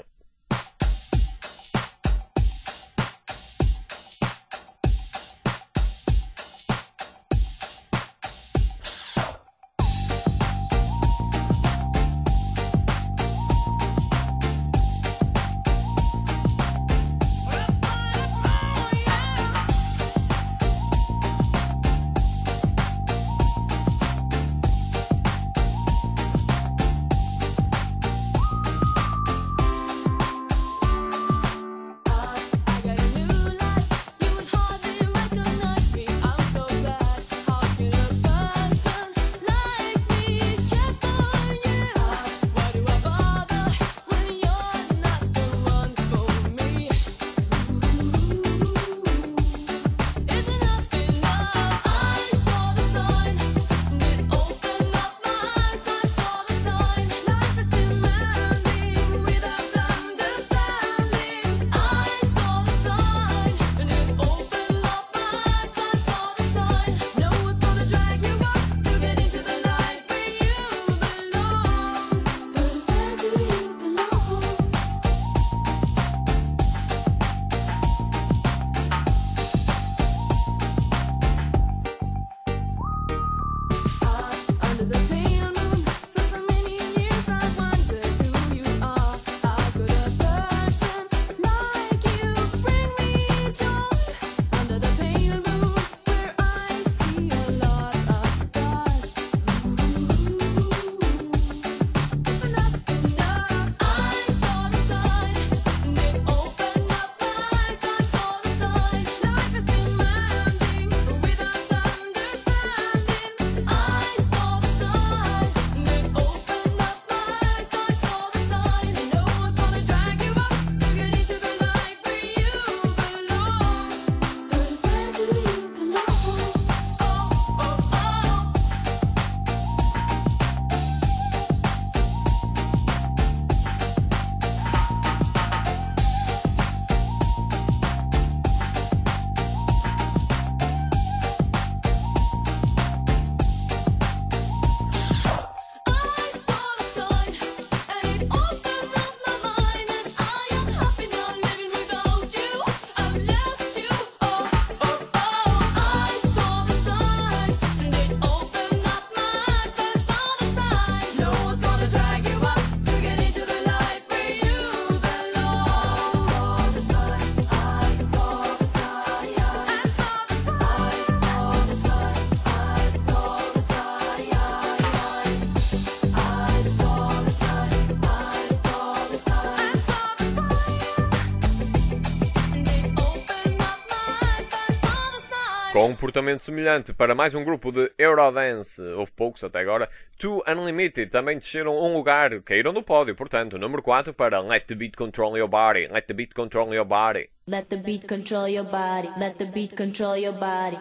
Com um comportamento semelhante para mais um grupo de Eurodance, houve poucos até agora, Two Unlimited também desceram um lugar, caíram do pódio, portanto, número 4 para Let the Beat Control Your Body, Let the Beat Control Your Body. Let the beat control your body. Let the beat control your body.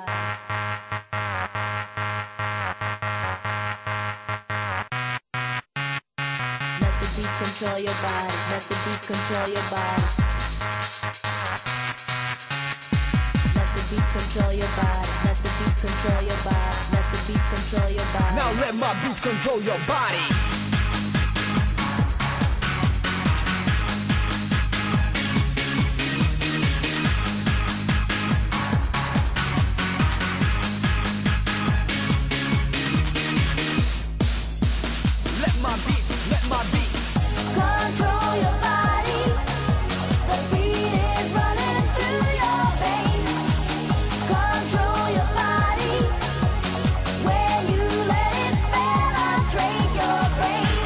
Let the beat control your body. Let the beat control your body. Let the beat control your body. Let the beat control your body. Let the beat control your body. Now let my beats control your body. Control your body. The beat is running through your veins. Control your body. When you let it penetrate your brain.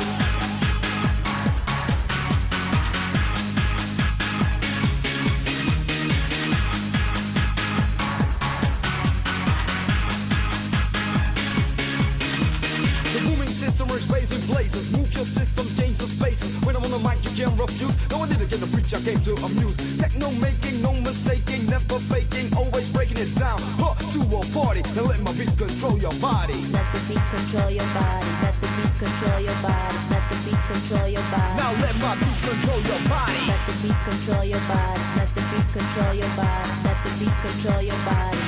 The booming system is raising blazes. Move your system, change the spaces. When I'm on the mic, you can't refuse. No, I didn't get the preach, I came to amuse. Techno making, no mistaking, never faking, always breaking it down. To a party, and let my beat control your body. Let the beat control your body. Let the beat control control your body. Let the beat control your body. Now let my beat control your body. Let the beat control your body. Let the beat control your body. Let the beat control your body.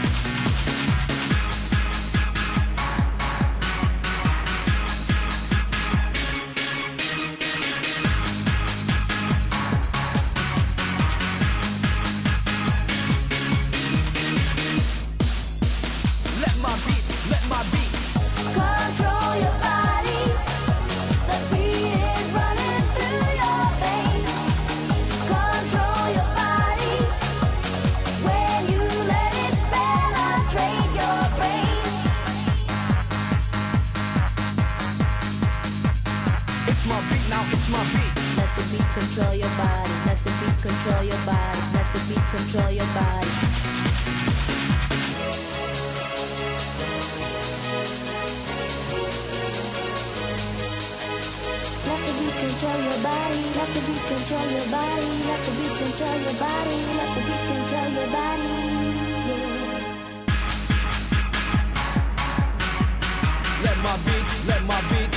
Let my beat Control your body. The beat is running through your veins. Control your body. When you let it penetrate your brain. It's my beat now, it's my beat. Let the beat control your body. Let the beat control your body. Let the beat control your body. Let the beat control your body. Let the beat control your body. Let the beat control your body. Let the beat control your body. Yeah. Let my beat.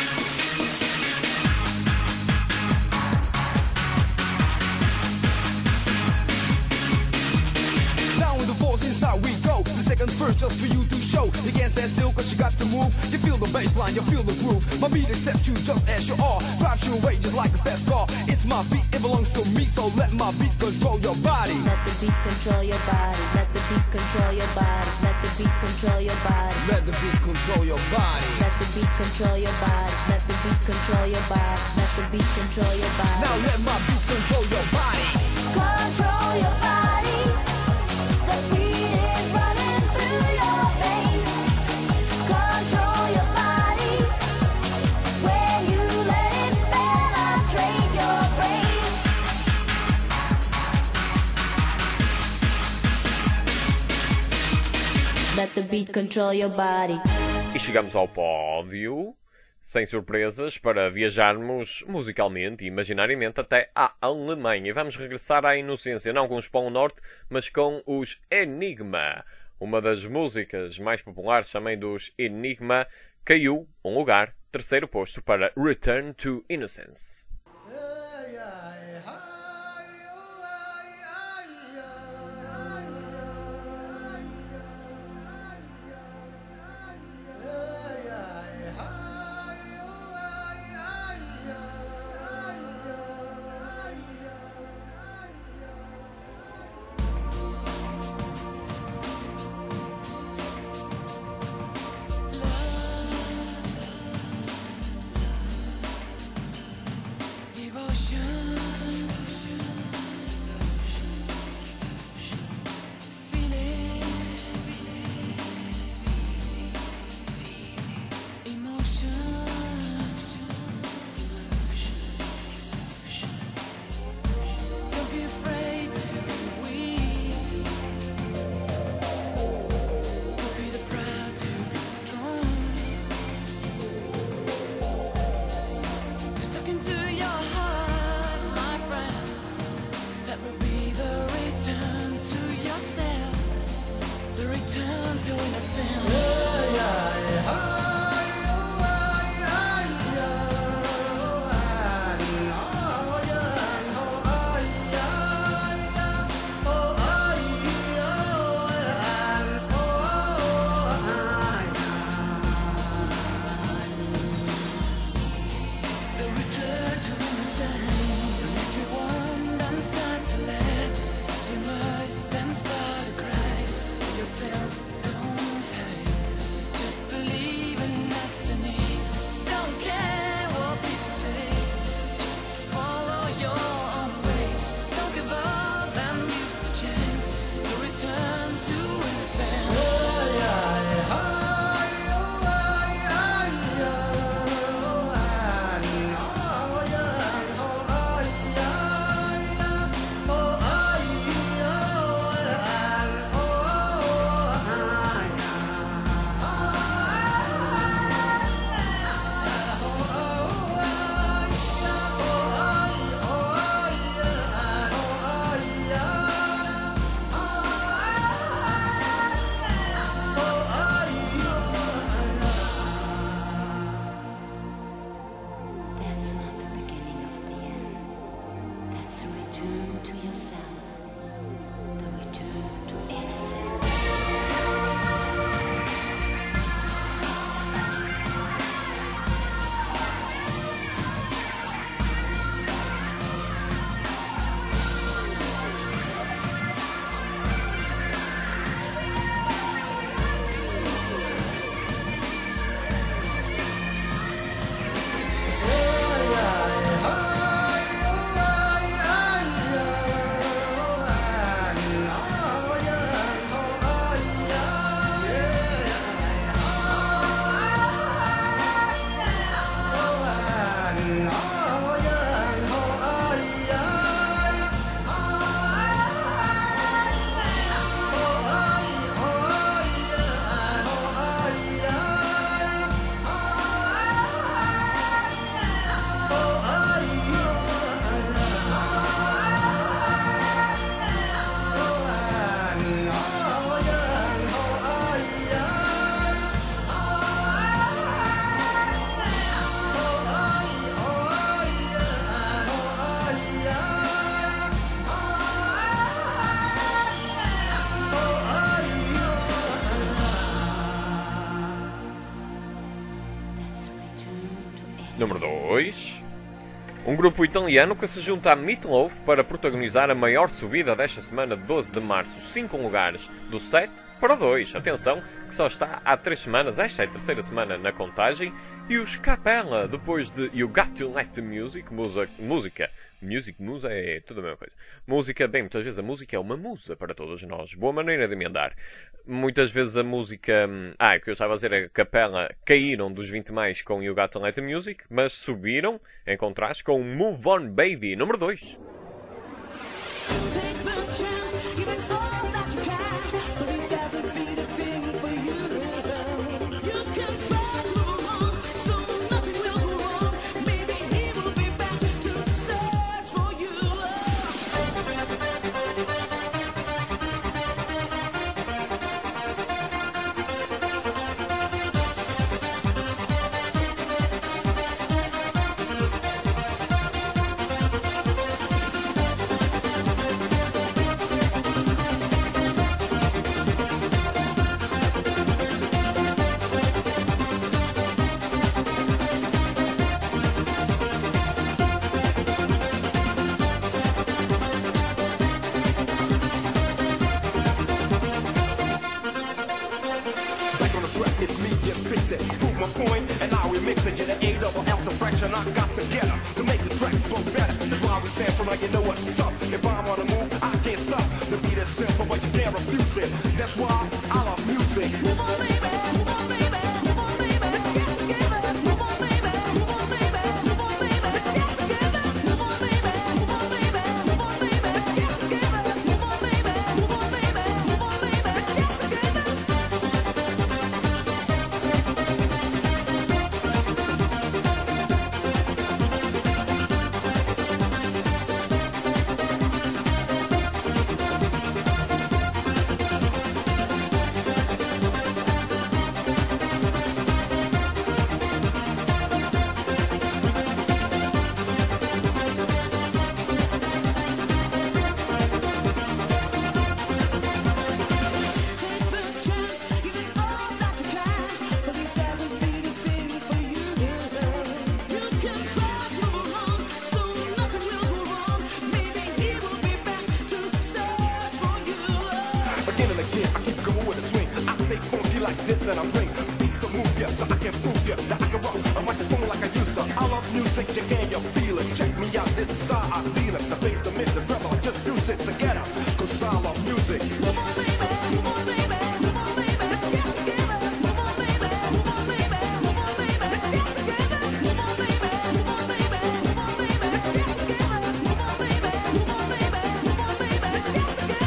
Down with the force inside we go. The second verse just for you to show. You can't stand still cause you got to move. You feel the bass line, you feel the groove. My beat accepts you just as you are. Drives you away just like a fast car. It's my beat, it belongs to me. So let my beat control your body. Let the beat control your body. Let the beat control your body. Let the beat control your body. Let the beat control your body. Let the beat control your body. Let the beat control your body. Let the beat control your body. Now let my beat control your body. Control your body. The beat is running through your veins. Control your body. When you let it penetrate your brain. Let the beat control your body. E chegamos ao pódio, sem surpresas, para viajarmos musicalmente e imaginariamente até à Alemanha. E vamos regressar à inocência, não com os Pão Norte, mas com os Enigma. Uma das músicas mais populares também dos Enigma caiu um lugar, terceiro posto, para Return to Innocence. Número 2. Um grupo italiano que se junta a Meatloaf para protagonizar a maior subida desta semana de 12 de março. 5 lugares, do 7 para o 2. Atenção, que só está há 3 semanas. Esta é a terceira semana na contagem. E os Capella, depois de You Got to Let the Music, musa é tudo a mesma coisa. Música, bem, muitas vezes a música é uma musa para todos nós. Boa maneira de emendar. Muitas vezes a música... o que eu estava a dizer é que a Capella caíram dos 20 mais com You Got to Let the Music, mas subiram, em contraste, com Move On Baby, número 2. Prove my point, and now we mix it. Get an A-double-L fraction I got together to make the track flow better. That's why we sample like you know what's up. If I'm on the move, I can't stop. The beat is simple, but you can't refuse it. That's why I love music. Move on, baby. Move on, baby. Move on, baby. Let's get together. Move on, baby. Move on, baby. Move on, baby. Let's get together. Move on, baby. Move on, baby. Move on, baby. Let's get together. Move on, baby. Move on, baby. Move on, baby. Let's get together. Like this and I bring beats to move ya, so I can prove ya that I can rock a microphone like I used to. I love music, you can you feel it. Check me out, this is how I feel it. The bass, the mid, the treble, just fuse it together. Cause I love music. Move on, baby, move on, baby, move on, baby, let's get together. Move on, baby, move on, baby, move on, baby, let's get together. Move on, baby, move on, baby, move on, baby, let's get together. Move on, baby, move on, baby, move on, baby, let's get together.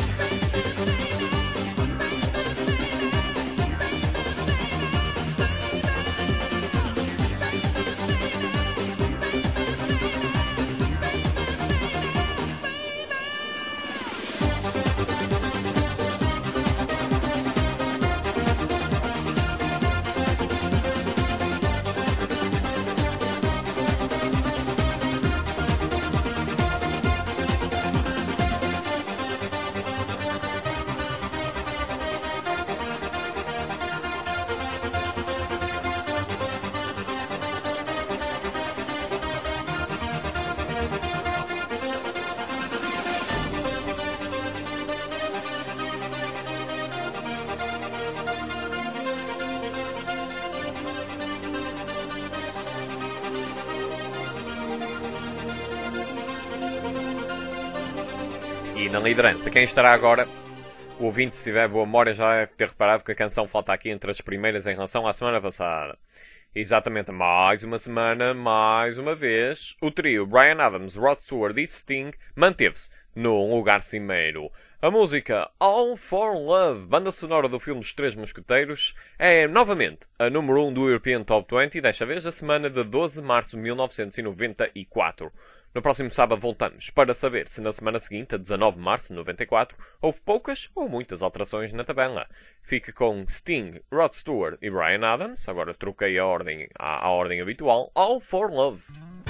E na liderança, quem estará agora? O ouvinte, se tiver boa memória, já deve ter reparado que a canção falta aqui entre as primeiras em relação à semana passada. Exatamente, mais uma semana, mais uma vez, o trio Bryan Adams, Rod Stewart e Sting manteve-se num lugar cimeiro. A música All for Love, banda sonora do filme Os Três Mosqueteiros, é novamente a número 1 do European Top 20, desta vez a semana de 12 de março de 1994. No próximo sábado voltamos para saber se na semana seguinte, a 19 de março de 94, houve poucas ou muitas alterações na tabela. Fica com Sting, Rod Stewart e Bryan Adams, agora troquei a ordem à ordem habitual, All for Love.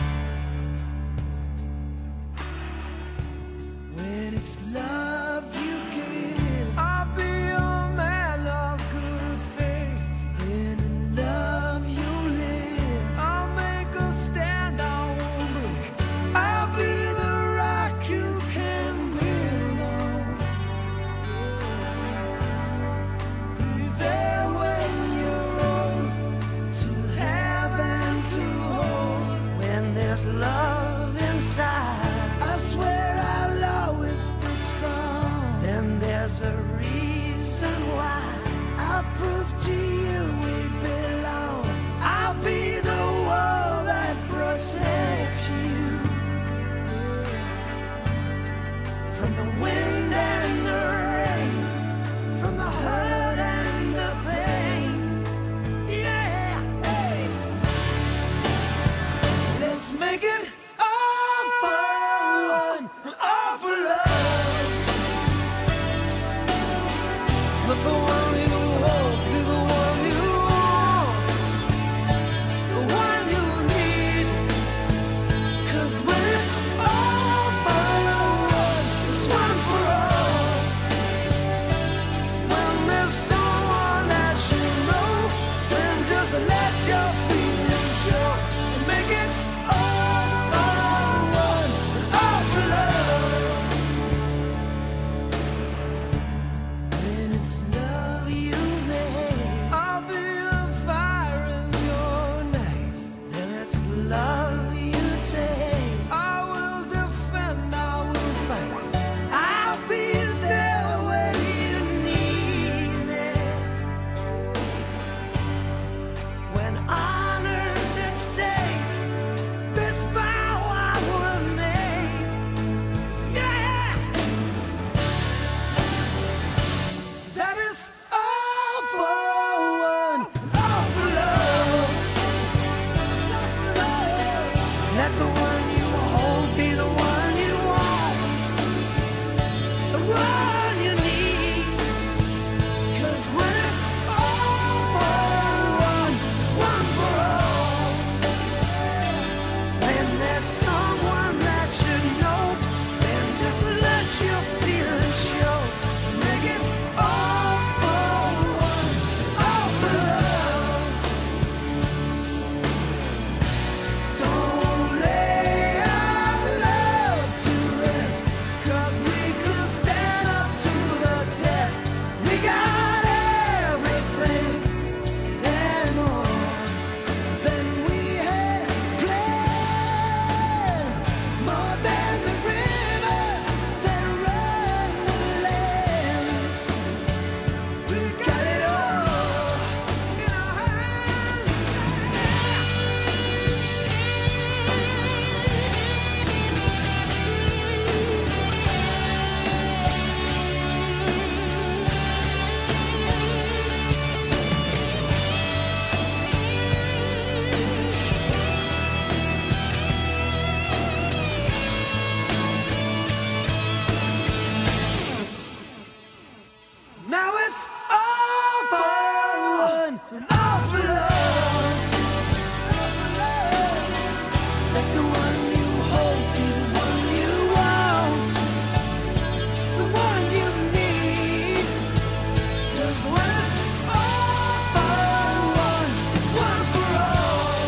When it's love you give, I'll be a man of good faith. And in love you live, I'll make Let the one you hold be the one you want, the one you need. 'Cause when it's all for one, it's one for all. When there's someone that you know, then just let your feelings show and make it all for one and all for love. When it's love you make, I'll be the fire in your night. Then it's love you take, I will defend, I will fight. I'll be there when you need me. When honor's at stake, this vow I would make. Yeah, that is all for one, all for love. Let the one you hold be the one you want, the one you need. 'Cause when it's all for one, it's one for all. When there's someone that you know, then just let your feelings show. Make it all for one, all for love. Don't lay our love to rest, 'cause we could stand up to the test. We got everything and more than we had planned, more than the rivers that run the land. We got it all in our hands. Now it's all for one and all for love. Let the one you hold be the one you want, the one you need. 'Cause when it's all for one, it's one for all.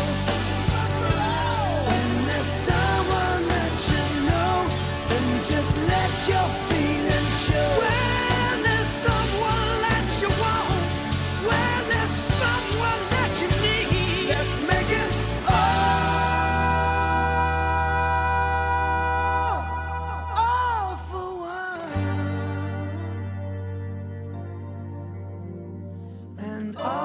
When there's someone that you know, then just let your feelings show. When there's someone that you want, when there's someone that you need, let's make it all for one and all